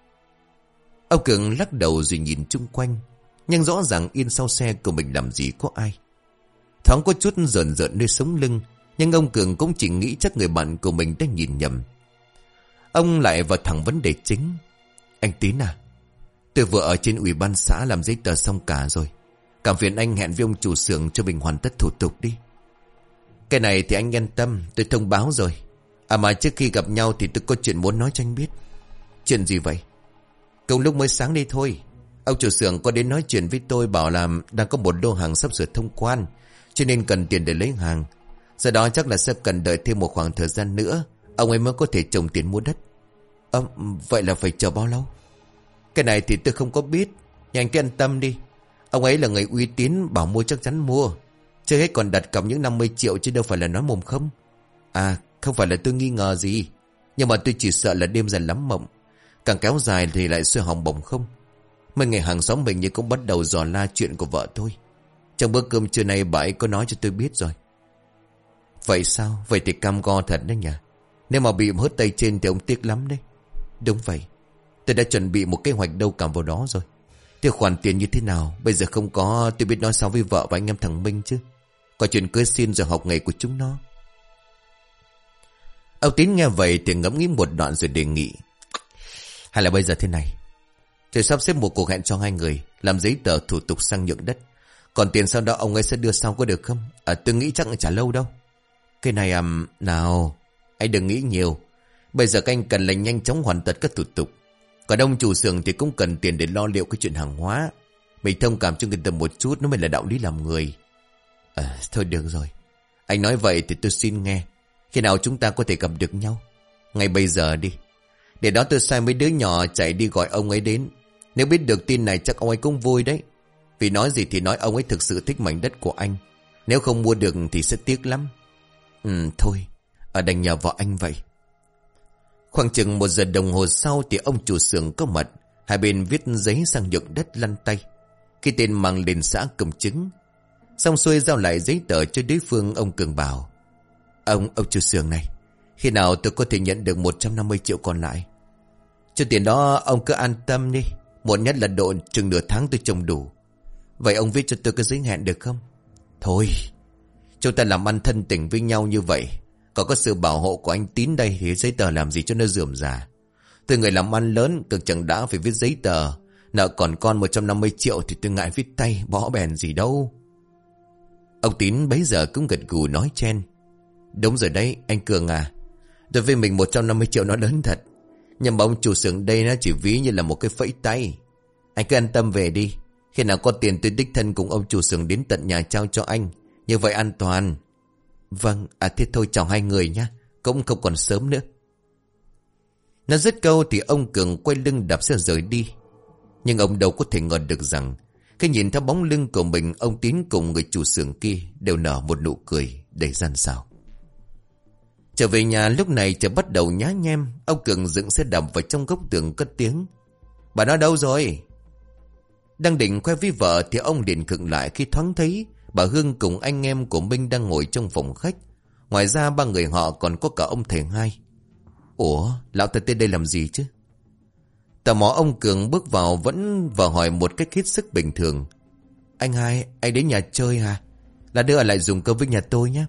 Ông Cường lắc đầu rồi nhìn chung quanh. Nhưng rõ ràng yên sau xe của mình làm gì có ai. Thoáng có chút rợn rợn nơi sống lưng. Nhưng ông Cường cũng chỉ nghĩ chắc người bạn của mình đang nhìn nhầm. Ông lại vào thẳng vấn đề chính. Anh Tín à, tôi vừa ở trên ủy ban xã làm giấy tờ xong cả rồi. Cảm phiền anh hẹn với ông chủ xưởng cho mình hoàn tất thủ tục đi. Cái này thì anh yên tâm, tôi thông báo rồi. À mà trước khi gặp nhau thì tôi có chuyện muốn nói cho anh biết. Chuyện gì vậy? Cùng lúc mới sáng đây thôi, ông chủ xưởng có đến nói chuyện với tôi, bảo là đang có một lô hàng sắp sửa thông quan, cho nên cần tiền để lấy hàng. Do đó chắc là sẽ cần đợi thêm một khoảng thời gian nữa, ông ấy mới có thể trồng tiền mua đất. À, vậy là phải chờ bao lâu? Cái này thì tôi không có biết, nhưng anh cứ yên tâm đi. Ông ấy là người uy tín, bảo mua chắc chắn mua. Chưa hết còn đặt cọc những năm mươi triệu chứ đâu phải là nói mồm không. À, không phải là tôi nghi ngờ gì, nhưng mà tôi chỉ sợ là đêm dài lắm mộng, càng kéo dài thì lại xuôi hỏng bổng không. Mấy ngày hàng xóm mình như cũng bắt đầu dò la chuyện của vợ tôi. Trong bữa cơm trưa nay bà ấy có nói cho tôi biết rồi. Vậy sao? Vậy thì cam go thật đấy nhỉ. Nếu mà bị hớt tay trên thì ông tiếc lắm đấy. Đúng vậy, tôi đã chuẩn bị một kế hoạch đâu cảm vào đó rồi. Thế khoản tiền như thế nào bây giờ không có, tôi biết nói sao với vợ và anh em thằng Minh chứ. Có chuyện cưới xin rồi học nghề của chúng nó. Ông Tín nghe vậy thì ngẫm nghĩ một đoạn rồi đề nghị. Hay là bây giờ thế này, tôi sắp xếp một cuộc hẹn cho hai người, làm giấy tờ thủ tục sang nhượng đất. Còn tiền sau đó ông ấy sẽ đưa sau, có được không? À, tôi nghĩ chắc là chả lâu đâu. Cái này à, nào, anh đừng nghĩ nhiều. Bây giờ các anh cần là nhanh chóng hoàn tất các thủ tục. Còn ông chủ xưởng thì cũng cần tiền để lo liệu cái chuyện hàng hóa. Mình thông cảm cho người ta một chút, nó mới là đạo lý làm người. À, thôi được rồi, anh nói vậy thì tôi xin nghe. Khi nào chúng ta có thể gặp được nhau? Ngay bây giờ đi. Để đó tôi sai mấy đứa nhỏ chạy đi gọi ông ấy đến. Nếu biết được tin này chắc ông ấy cũng vui đấy. Vì nói gì thì nói, ông ấy thực sự thích mảnh đất của anh. Nếu không mua được thì sẽ tiếc lắm. Ừ thôi, ở đành nhờ vào anh vậy. Khoảng chừng một giờ đồng hồ sau thì ông chủ xưởng có mặt. Hai bên viết giấy sang nhượng đất lăn tay. Khi tên mang lên xã công chứng. Xong xuôi giao lại giấy tờ cho đối phương, ông Cường bảo: Ông, ông chủ xưởng này, khi nào tôi có thể nhận được một trăm năm mươi triệu còn lại? Cho tiền đó ông cứ an tâm đi. Muộn nhất là độ chừng nửa tháng tôi trồng đủ. Vậy ông viết cho tôi cái giấy hẹn được không? Thôi, chúng ta làm ăn thân tình với nhau như vậy, có có sự bảo hộ của anh Tín đây thì giấy tờ làm gì cho nó rườm rà. Tôi người làm ăn lớn, cực chẳng đã phải viết giấy tờ. Nợ còn con một trăm năm mươi triệu thì tôi ngại viết tay, bó bèn gì đâu. Ông Tín bấy giờ cũng gật gù nói chen: Đúng rồi đấy, anh Cường à. Đối với mình một trăm năm mươi triệu nó lớn thật. Nhưng mà ông chủ xưởng đây nó chỉ ví như là một cái phẩy tay. Anh cứ an tâm về đi. Khi nào có tiền tôi đích thân cùng ông chủ xưởng đến tận nhà trao cho anh. Như vậy an toàn. Vâng, à thế thôi chào hai người nhé. Cũng không còn sớm nữa. Nó dứt câu thì ông Cường quay lưng đạp xe rời đi. Nhưng ông đâu có thể ngờ được rằng khi nhìn theo bóng lưng của mình, ông Tín cùng người chủ xưởng kia đều nở một nụ cười đầy gian xảo. Trở về nhà lúc này trời bắt đầu nhá nhem. Ông Cường dựng xe đạp vào trong góc tường cất tiếng: Bà nó đâu rồi? Đang định khoe với vợ thì ông liền khựng lại khi thoáng thấy bà Hương cùng anh em của Minh đang ngồi trong phòng khách. Ngoài ra ba người họ còn có cả ông thầy Hai. Ủa, lão ta tới đây làm gì chứ? Tò mò ông Cường bước vào vẫn vào hỏi một cách hết sức bình thường: Anh Hai, anh đến nhà chơi hả? Là đưa ở lại dùng cơm với nhà tôi nhé.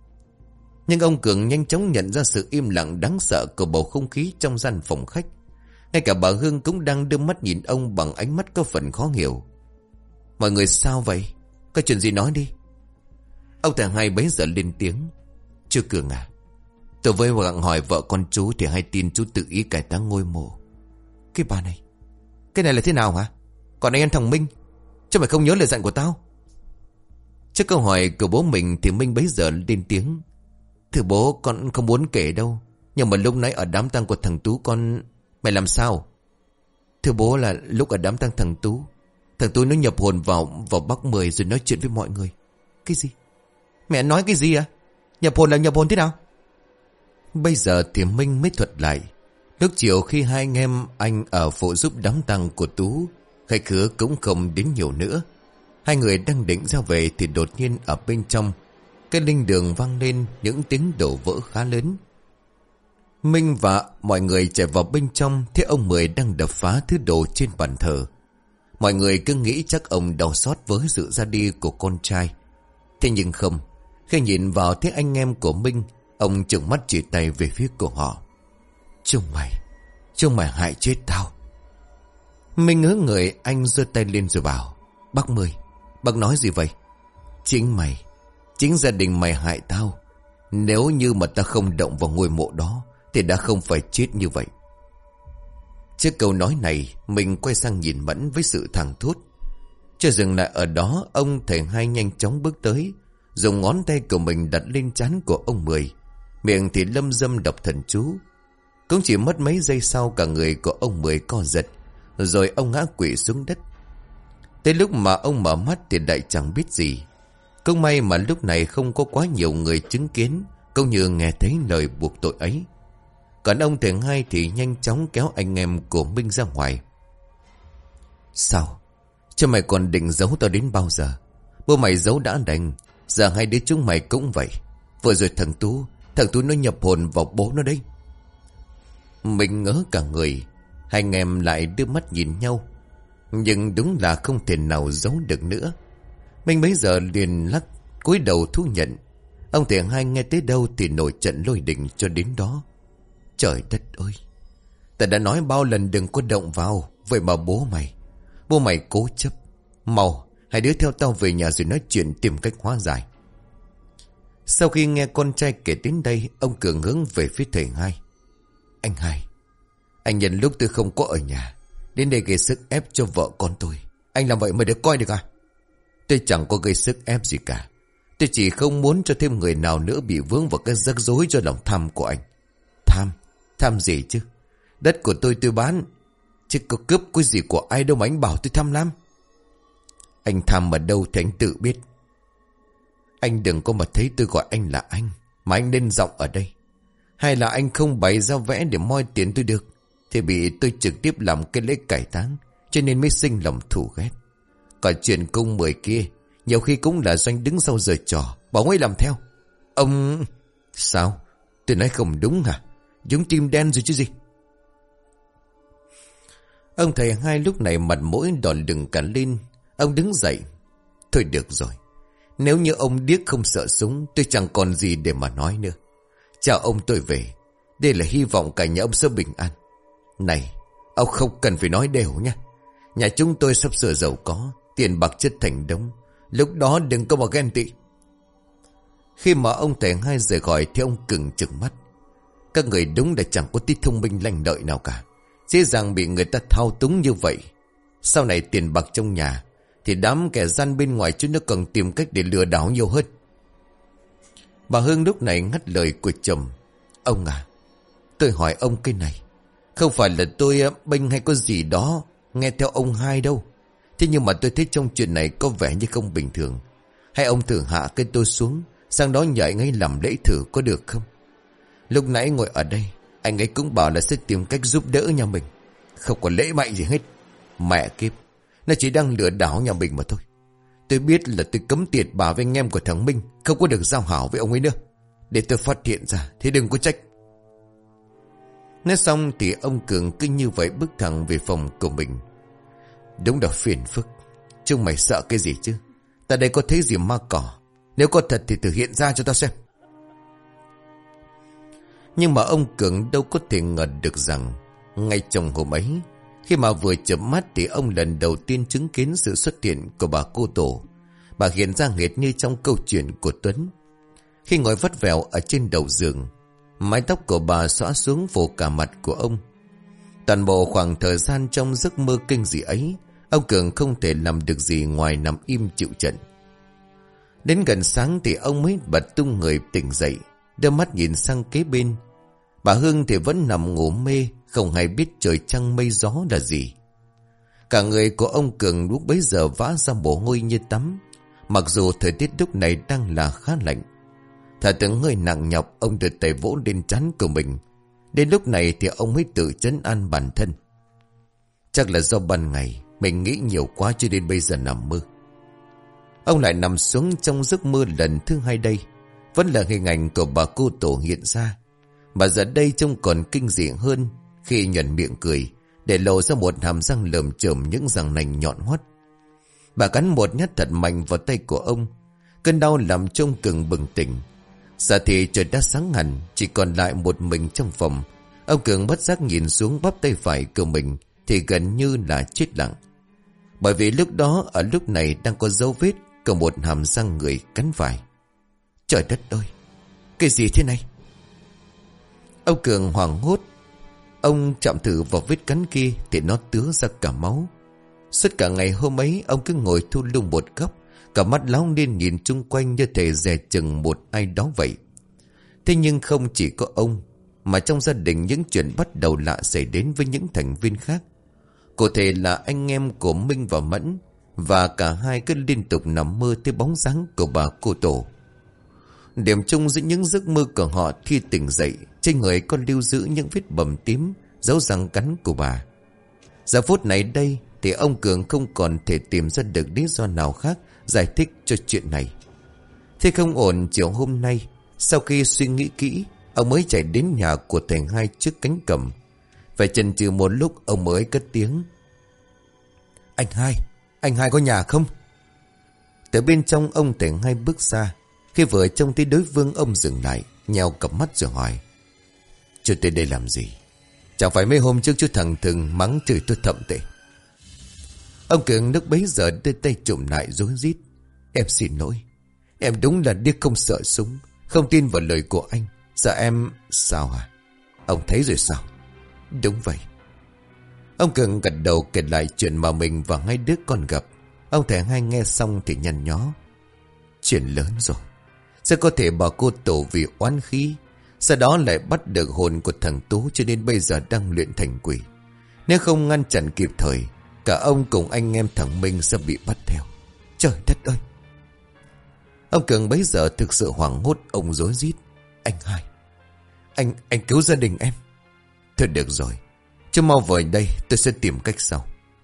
Nhưng ông Cường nhanh chóng nhận ra sự im lặng đáng sợ của bầu không khí trong gian phòng khách. Ngay cả bà Hương cũng đang đưa mắt nhìn ông bằng ánh mắt có phần khó hiểu. Mọi người sao vậy? Có chuyện gì nói đi. Ông thầy Hai bấy giờ lên tiếng: Chưa Cường à, tôi với gặng hỏi vợ con chú thì hay tin chú tự ý cải táng ngôi mộ. Cái bà này, cái này là thế nào hả? Còn anh em thằng Minh, chứ mày không nhớ lời dặn của tao? Trước câu hỏi của bố mình thì Minh bấy giờ lên tiếng: Thưa bố, con không muốn kể đâu. Nhưng mà lúc nãy ở đám tang của thằng Tú con... Mày làm sao? Thưa bố, là lúc ở đám tang thằng Tú, thằng Tú nó nhập hồn vào vào Bắc Mười rồi nói chuyện với mọi người. Cái gì? Mẹ nói cái gì à? Nhập hồn là nhập hồn thế nào? Bây giờ thì Minh mới thuật lại. Lúc chiều khi hai anh em anh ở phụ giúp đám tang của Tú, khách khứa cũng không đến nhiều nữa. Hai người đang định ra về thì đột nhiên ở bên trong cái linh đường vang lên những tiếng đổ vỡ khá lớn. Minh và mọi người chạy vào bên trong, thấy ông Mười đang đập phá thứ đồ trên bàn thờ. Mọi người cứ nghĩ chắc ông đau xót với sự ra đi của con trai. Thế nhưng không. Khi nhìn vào thấy anh em của Minh, ông trừng mắt chỉ tay về phía của họ: Chúng mày, chúng mày hại chết tao. Minh ngớ người, anh giơ tay lên rồi bảo: Bác Mười, bác nói gì vậy? Chính mày, chính gia đình mày hại tao. Nếu như mà ta không động vào ngôi mộ đó thì đã không phải chết như vậy. Trước câu nói này, mình quay sang nhìn Mẫn với sự thẳng thốt. Chưa dừng lại ở đó, ông thầy Hai nhanh chóng bước tới, dùng ngón tay của mình đặt lên trán của ông Mười, miệng thì lâm dâm đọc thần chú. Cũng chỉ mất mấy giây sau, cả người của ông Mười co giật, rồi ông ngã quỵ xuống đất. Tới lúc mà ông mở mắt thì lại chẳng biết gì. Cũng may mà lúc này không có quá nhiều người chứng kiến cũng như nghe thấy lời buộc tội ấy. Còn ông thầy Hai thì nhanh chóng kéo anh em của Minh ra ngoài. Sao? Chứ mày còn định giấu tao đến bao giờ? Bố mày giấu đã đành, giờ hai đứa chúng mày cũng vậy. Vừa rồi thằng Tú, thằng Tú nó nhập hồn vào bố nó đấy. Mình ngỡ cả người. Hai anh em lại đưa mắt nhìn nhau. Nhưng đúng là không thể nào giấu được nữa. Mình bấy giờ liền lắc cúi đầu thú nhận. Ông thầy Hai nghe tới đâu thì nổi trận lôi đình cho đến đó. Trời đất ơi, ta đã nói bao lần đừng có động vào. Vậy mà bố mày Bố mày cố chấp. Mau, hai đứa theo tao về nhà rồi nói chuyện tìm cách hóa giải. Sau khi nghe con trai kể đến đây, ông Cường hướng về phía thầy Hai. Anh Hai, anh nhận lúc tôi không có ở nhà đến đây gây sức ép cho vợ con tôi. Anh làm vậy mới được coi được à? Tôi chẳng có gây sức ép gì cả. Tôi chỉ không muốn cho thêm người nào nữa bị vướng vào cái rắc rối do lòng tham của anh. Tham? Tham gì chứ? Đất của tôi tôi bán. Chứ có cướp cái gì của ai đâu mà anh bảo tôi tham lam. Anh tham ở đâu thì anh tự biết. Anh đừng có mà thấy tôi gọi anh là anh, mà anh nên giọng ở đây. Hay là anh không bày ra vẽ để moi tiền tôi được, thì bị tôi trực tiếp làm cái lễ cải táng, cho nên mới sinh lòng thù ghét. Còn chuyện cung mười kia, nhiều khi cũng là doanh đứng sau giờ trò, bảo ấy làm theo. Ông... Sao? Tôi nói không đúng hả? Giống tim đen rồi chứ gì. Ông thầy hai lúc này mặt mũi đỏ lừng cả lên. Ông đứng dậy. Thôi được rồi. Nếu như ông điếc không sợ súng, tôi chẳng còn gì để mà nói nữa. Chào ông, tôi về. Đây là hy vọng cả nhà ông sẽ bình an. Này, ông không cần phải nói đều nha. Nhà chúng tôi sắp sửa giàu có, tiền bạc chất thành đống. Lúc đó đừng có mà ghen tị. Khi mà ông thầy hai rời khỏi thì ông Cừng trừng mắt. Các người đúng là chẳng có tí thông minh lanh lợi nào cả. Dễ dàng bị người ta thao túng như vậy. Sau này tiền bạc trong nhà thì đám kẻ gian bên ngoài chúng nó cần tìm cách để lừa đảo nhiều hơn. Bà Hương lúc này ngắt lời của chồng. Ông à, tôi hỏi ông cái này. Không phải là tôi bênh hay có gì đó nghe theo ông hai đâu. Thế nhưng mà tôi thấy trong chuyện này có vẻ như không bình thường. Hay ông thử hạ cái tôi xuống, sang đó nhờ anh ấy làm lễ thử có được không? Lúc nãy ngồi ở đây, anh ấy cũng bảo là sẽ tìm cách giúp đỡ nhà mình. Không có lễ mạy gì hết. Mẹ kiếp, nó chỉ đang lừa đảo nhà mình mà thôi. Tôi biết là tôi cấm tiệt bà với anh em của thằng Minh, không có được giao hảo với ông ấy nữa. Để tôi phát hiện ra thì đừng có trách. Nói xong thì ông Cường cứ như vậy bước thẳng về phòng của mình. Đúng là phiền phức. Chúng mày sợ cái gì chứ? Ta đây có thấy gì ma cỏ. Nếu có thật thì thử hiện ra cho ta xem. Nhưng mà ông Cường đâu có thể ngờ được rằng ngay trong hôm ấy, khi mà vừa chợp mắt thì ông lần đầu tiên chứng kiến sự xuất hiện của bà cô Tổ. Bà hiện ra hệt như trong câu chuyện của Tuấn. Khi ngồi vắt vẻo ở trên đầu giường, mái tóc của bà xõa xuống phủ cả mặt của ông. Toàn bộ khoảng thời gian trong giấc mơ kinh dị ấy, ông Cường không thể làm được gì ngoài nằm im chịu trận. Đến gần sáng thì ông mới bật tung người tỉnh dậy, đưa mắt nhìn sang kế bên. Bà Hương thì vẫn nằm ngủ mê, không hay biết trời trăng mây gió là gì. Cả người của ông Cường lúc bấy giờ vã ra mồ hôi như tắm, mặc dù thời tiết lúc này đang là khá lạnh. Thả từng hơi nặng nhọc, ông đưa tay vỗ lên trán của mình. Đến lúc này thì ông mới tự trấn an bản thân. Chắc là do ban ngày mình nghĩ nhiều quá cho đến bây giờ nằm mơ. Ông lại nằm xuống trong giấc mơ lần thứ hai đây. Vẫn là hình ảnh của bà cô Tổ hiện ra, mà giờ đây trông còn kinh dị hơn khi nhuận miệng cười, để lộ ra một hàm răng lởm chởm những răng nành nhọn hoắt. Bà cắn một nhát thật mạnh vào tay của ông. Cơn đau làm trông Cường bừng tỉnh. Giờ thì trời đã sáng hẳn, chỉ còn lại một mình trong phòng. Ông Cường bất giác nhìn xuống bắp tay phải của mình thì gần như là chết lặng. Bởi vì lúc đó ở lúc này đang có dấu vết của một hàm răng người cắn phải. Trời đất ơi, cái gì thế này? Ông Cường hoảng hốt. Ông chạm thử vào vết cắn kia thì nó tứa ra cả máu. Suốt cả ngày hôm ấy ông cứ ngồi thu lung một góc, cả mắt láo lên nhìn chung quanh như thể dè chừng một ai đó vậy. Thế nhưng không chỉ có ông, mà trong gia đình những chuyện bắt đầu lạ xảy đến với những thành viên khác. Cụ thể là anh em của Minh và Mẫn, và cả hai cứ liên tục nằm mơ thấy bóng dáng của bà cô Tổ. Điểm chung giữa những giấc mơ của họ khi tỉnh dậy, trên người còn lưu giữ những vết bầm tím, dấu răng cắn của bà. Giờ phút này đây thì ông Cường không còn thể tìm ra được lý do nào khác giải thích cho chuyện này. Thế không ổn, chiều hôm nay, sau khi suy nghĩ kỹ, ông mới chạy đến nhà của thầy hai trước cánh cổng. Phải chần chừ một lúc ông mới cất tiếng. Anh hai, anh hai có nhà không? Từ bên trong ông thầy hai bước ra. Khi vừa trông thấy đối phương, ông dừng lại, nheo cặp mắt rồi hỏi. Chú tới đây làm gì? Chẳng phải mấy hôm trước chú thằng Thừng mắng chửi tôi thậm tệ. Ông Cường lúc bấy giờ đưa tay trụm lại rối rít. Em xin lỗi. Em đúng là điếc không sợ súng, không tin vào lời của anh. Giờ em... Sao à? Ông thấy rồi sao? Đúng vậy. Ông Cường gật đầu kể lại chuyện mà mình và hai đứa con gặp. Ông thầy hai nghe xong thì nhăn nhó. Chuyện lớn rồi. Sẽ có thể bà cô Tổ vì oán khí, sau đó lại bắt được hồn của thằng Tú, cho nên bây giờ đang luyện thành quỷ. Nếu không ngăn chặn kịp thời, cả ông cùng anh em thằng Minh sẽ bị bắt theo. Trời đất ơi! Ông Cường bấy giờ thực sự hoảng hốt, ông rối rít. Anh Hai, Anh, anh cứu gia đình em. Thôi được rồi, chứ mau về đây, tôi sẽ tìm cách sau.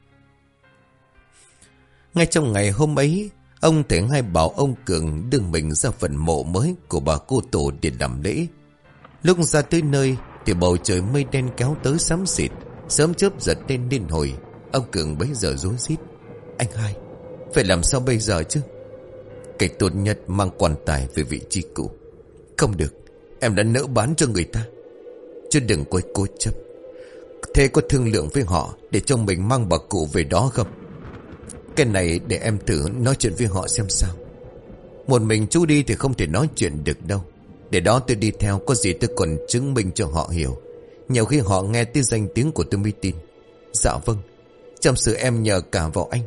Ngay trong ngày hôm ấy, ông Thể Hai bảo ông Cường đưa mình ra phần mộ mới của bà cô Tổ để làm lễ. Lúc ra tới nơi thì bầu trời mây đen kéo tới xám xịt, sớm chớp giật lên liên hồi. Ông Cường bấy giờ rối rít. Anh Hai, phải làm sao bây giờ chứ? Cách tốt nhất mang quan tài về vị trí cũ. Không được, em đã nỡ bán cho người ta. Chứ đừng quay cố chấp. Thế có thương lượng với họ để cho mình mang bà cụ về đó không? Cái này để em thử nói chuyện với họ xem sao. Một mình chú đi thì không thể nói chuyện được đâu. Để đó tôi đi theo, có gì tôi còn chứng minh cho họ hiểu. Nhiều khi họ nghe tiếng danh tiếng của tôi mới tin. Dạ vâng, trong sự em nhờ cả vào anh.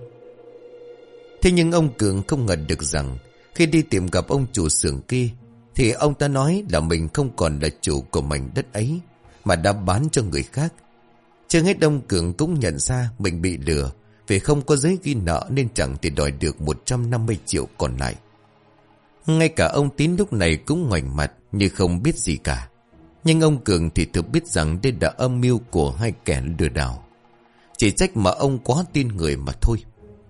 Thế nhưng ông Cường không ngờ được rằng khi đi tìm gặp ông chủ xưởng kia thì ông ta nói là mình không còn là chủ của mảnh đất ấy, mà đã bán cho người khác. Chưa hết ông Cường cũng nhận ra mình bị lừa, vì không có giấy ghi nợ nên chẳng thể đòi được một trăm năm mươi triệu còn lại. Ngay cả ông Tín lúc này cũng ngoảnh mặt như không biết gì cả. Nhưng ông Cường thì thực biết rằng đây là âm mưu của hai kẻ lừa đảo. Chỉ trách mà ông quá tin người mà thôi.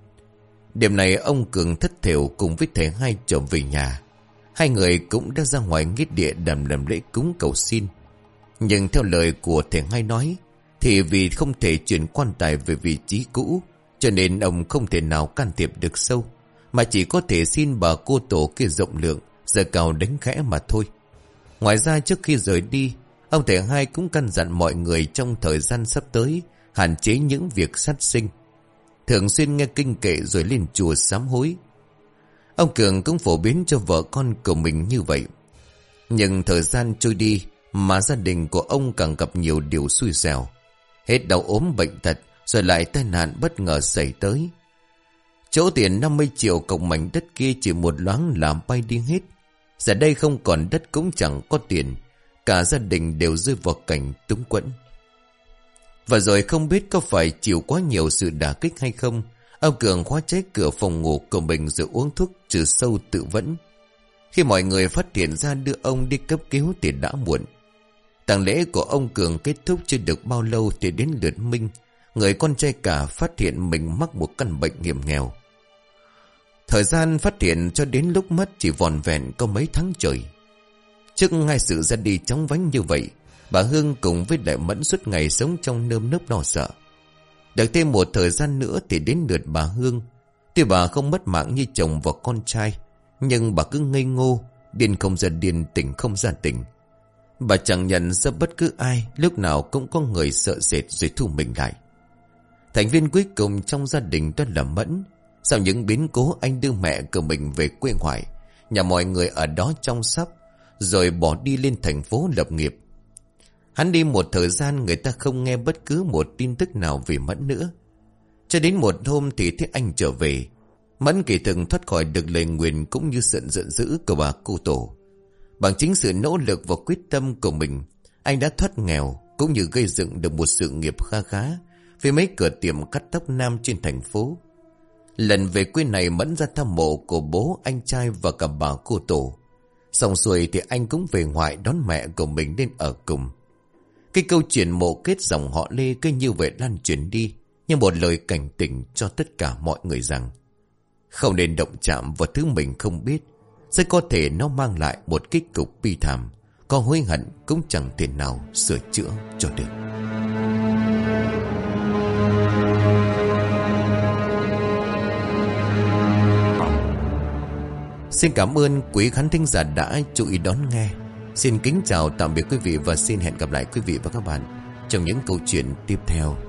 Đêm này ông Cường thất thểu cùng với Thể Hai trở về nhà. Hai người cũng đã ra ngoài nghĩa địa đàm làm lễ cúng cầu xin. Nhưng theo lời của Thể Hai nói thì vì không thể chuyển quan tài về vị trí cũ, cho nên ông không thể nào can thiệp được sâu, mà chỉ có thể xin bà cô Tổ kia rộng lượng, giờ cao đánh khẽ mà thôi. Ngoài ra trước khi rời đi, ông Thể Hai cũng căn dặn mọi người trong thời gian sắp tới hạn chế những việc sát sinh, thường xuyên nghe kinh kệ rồi lên chùa sám hối. Ông Cường cũng phổ biến cho vợ con của mình như vậy. Nhưng thời gian trôi đi mà gia đình của ông càng gặp nhiều điều xui xẻo. Hết đau ốm bệnh tật rồi lại tai nạn bất ngờ xảy tới. Chỗ tiền năm mươi triệu cộng mảnh đất kia chỉ một loáng làm bay đi hết. Giờ đây không còn đất cũng chẳng có tiền. Cả gia đình đều rơi vào cảnh túng quẫn. Và rồi không biết có phải chịu quá nhiều sự đả kích hay không, ông Cường khóa trái cửa phòng ngủ của mình rồi uống thuốc trừ sâu tự vẫn. Khi mọi người phát hiện ra đưa ông đi cấp cứu thì đã muộn. Tang lễ của ông Cường kết thúc chưa được bao lâu thì đến lượt Minh, người con trai cả, phát hiện mình mắc một căn bệnh hiểm nghèo. Thời gian phát hiện cho đến lúc mất chỉ vòn vẹn có mấy tháng trời. Trước hai sự ra đi chóng vánh như vậy, bà Hương cùng với lại Mẫn suốt ngày sống trong nơm nớp lo sợ. Được thêm một thời gian nữa thì đến lượt bà Hương. Tuy bà không mất mạng như chồng và con trai, nhưng bà cứ ngây ngô, điên không ra điên, tỉnh không ra tỉnh. Bà chẳng nhận ra bất cứ ai, lúc nào cũng có người sợ sệt rồi thu mình lại. Thành viên cuối cùng trong gia đình đó là Mẫn. Sau những biến cố anh đưa mẹ của mình về quê ngoại, nhà mọi người ở đó chăm sóc, rồi bỏ đi lên thành phố lập nghiệp. Hắn đi một thời gian người ta không nghe bất cứ một tin tức nào về Mẫn nữa. Cho đến một hôm thì thấy anh trở về. Mẫn kỳ thực thoát khỏi được lời nguyền cũng như sự giận dữ của bà cô Tổ. Bằng chính sự nỗ lực và quyết tâm của mình, anh đã thoát nghèo cũng như gây dựng được một sự nghiệp kha khá với mấy cửa tiệm cắt tóc nam trên thành phố. Lần về quê này Mẫn ra thăm mộ của bố, anh trai và cả bà cô Tổ. Xong xuôi thì anh cũng về ngoại đón mẹ của mình lên ở cùng. Cái câu chuyện mộ kết dòng họ Lê cứ như vậy lan truyền đi, như một lời cảnh tỉnh cho tất cả mọi người rằng không nên động chạm vào thứ mình không biết, sẽ có thể nó mang lại một kết cục bi thảm, có hối hận cũng chẳng thể nào sửa chữa cho được. Xin cảm ơn quý khán thính giả đã chú ý đón nghe. Xin kính chào tạm biệt quý vị và xin hẹn gặp lại quý vị và các bạn trong những câu chuyện tiếp theo.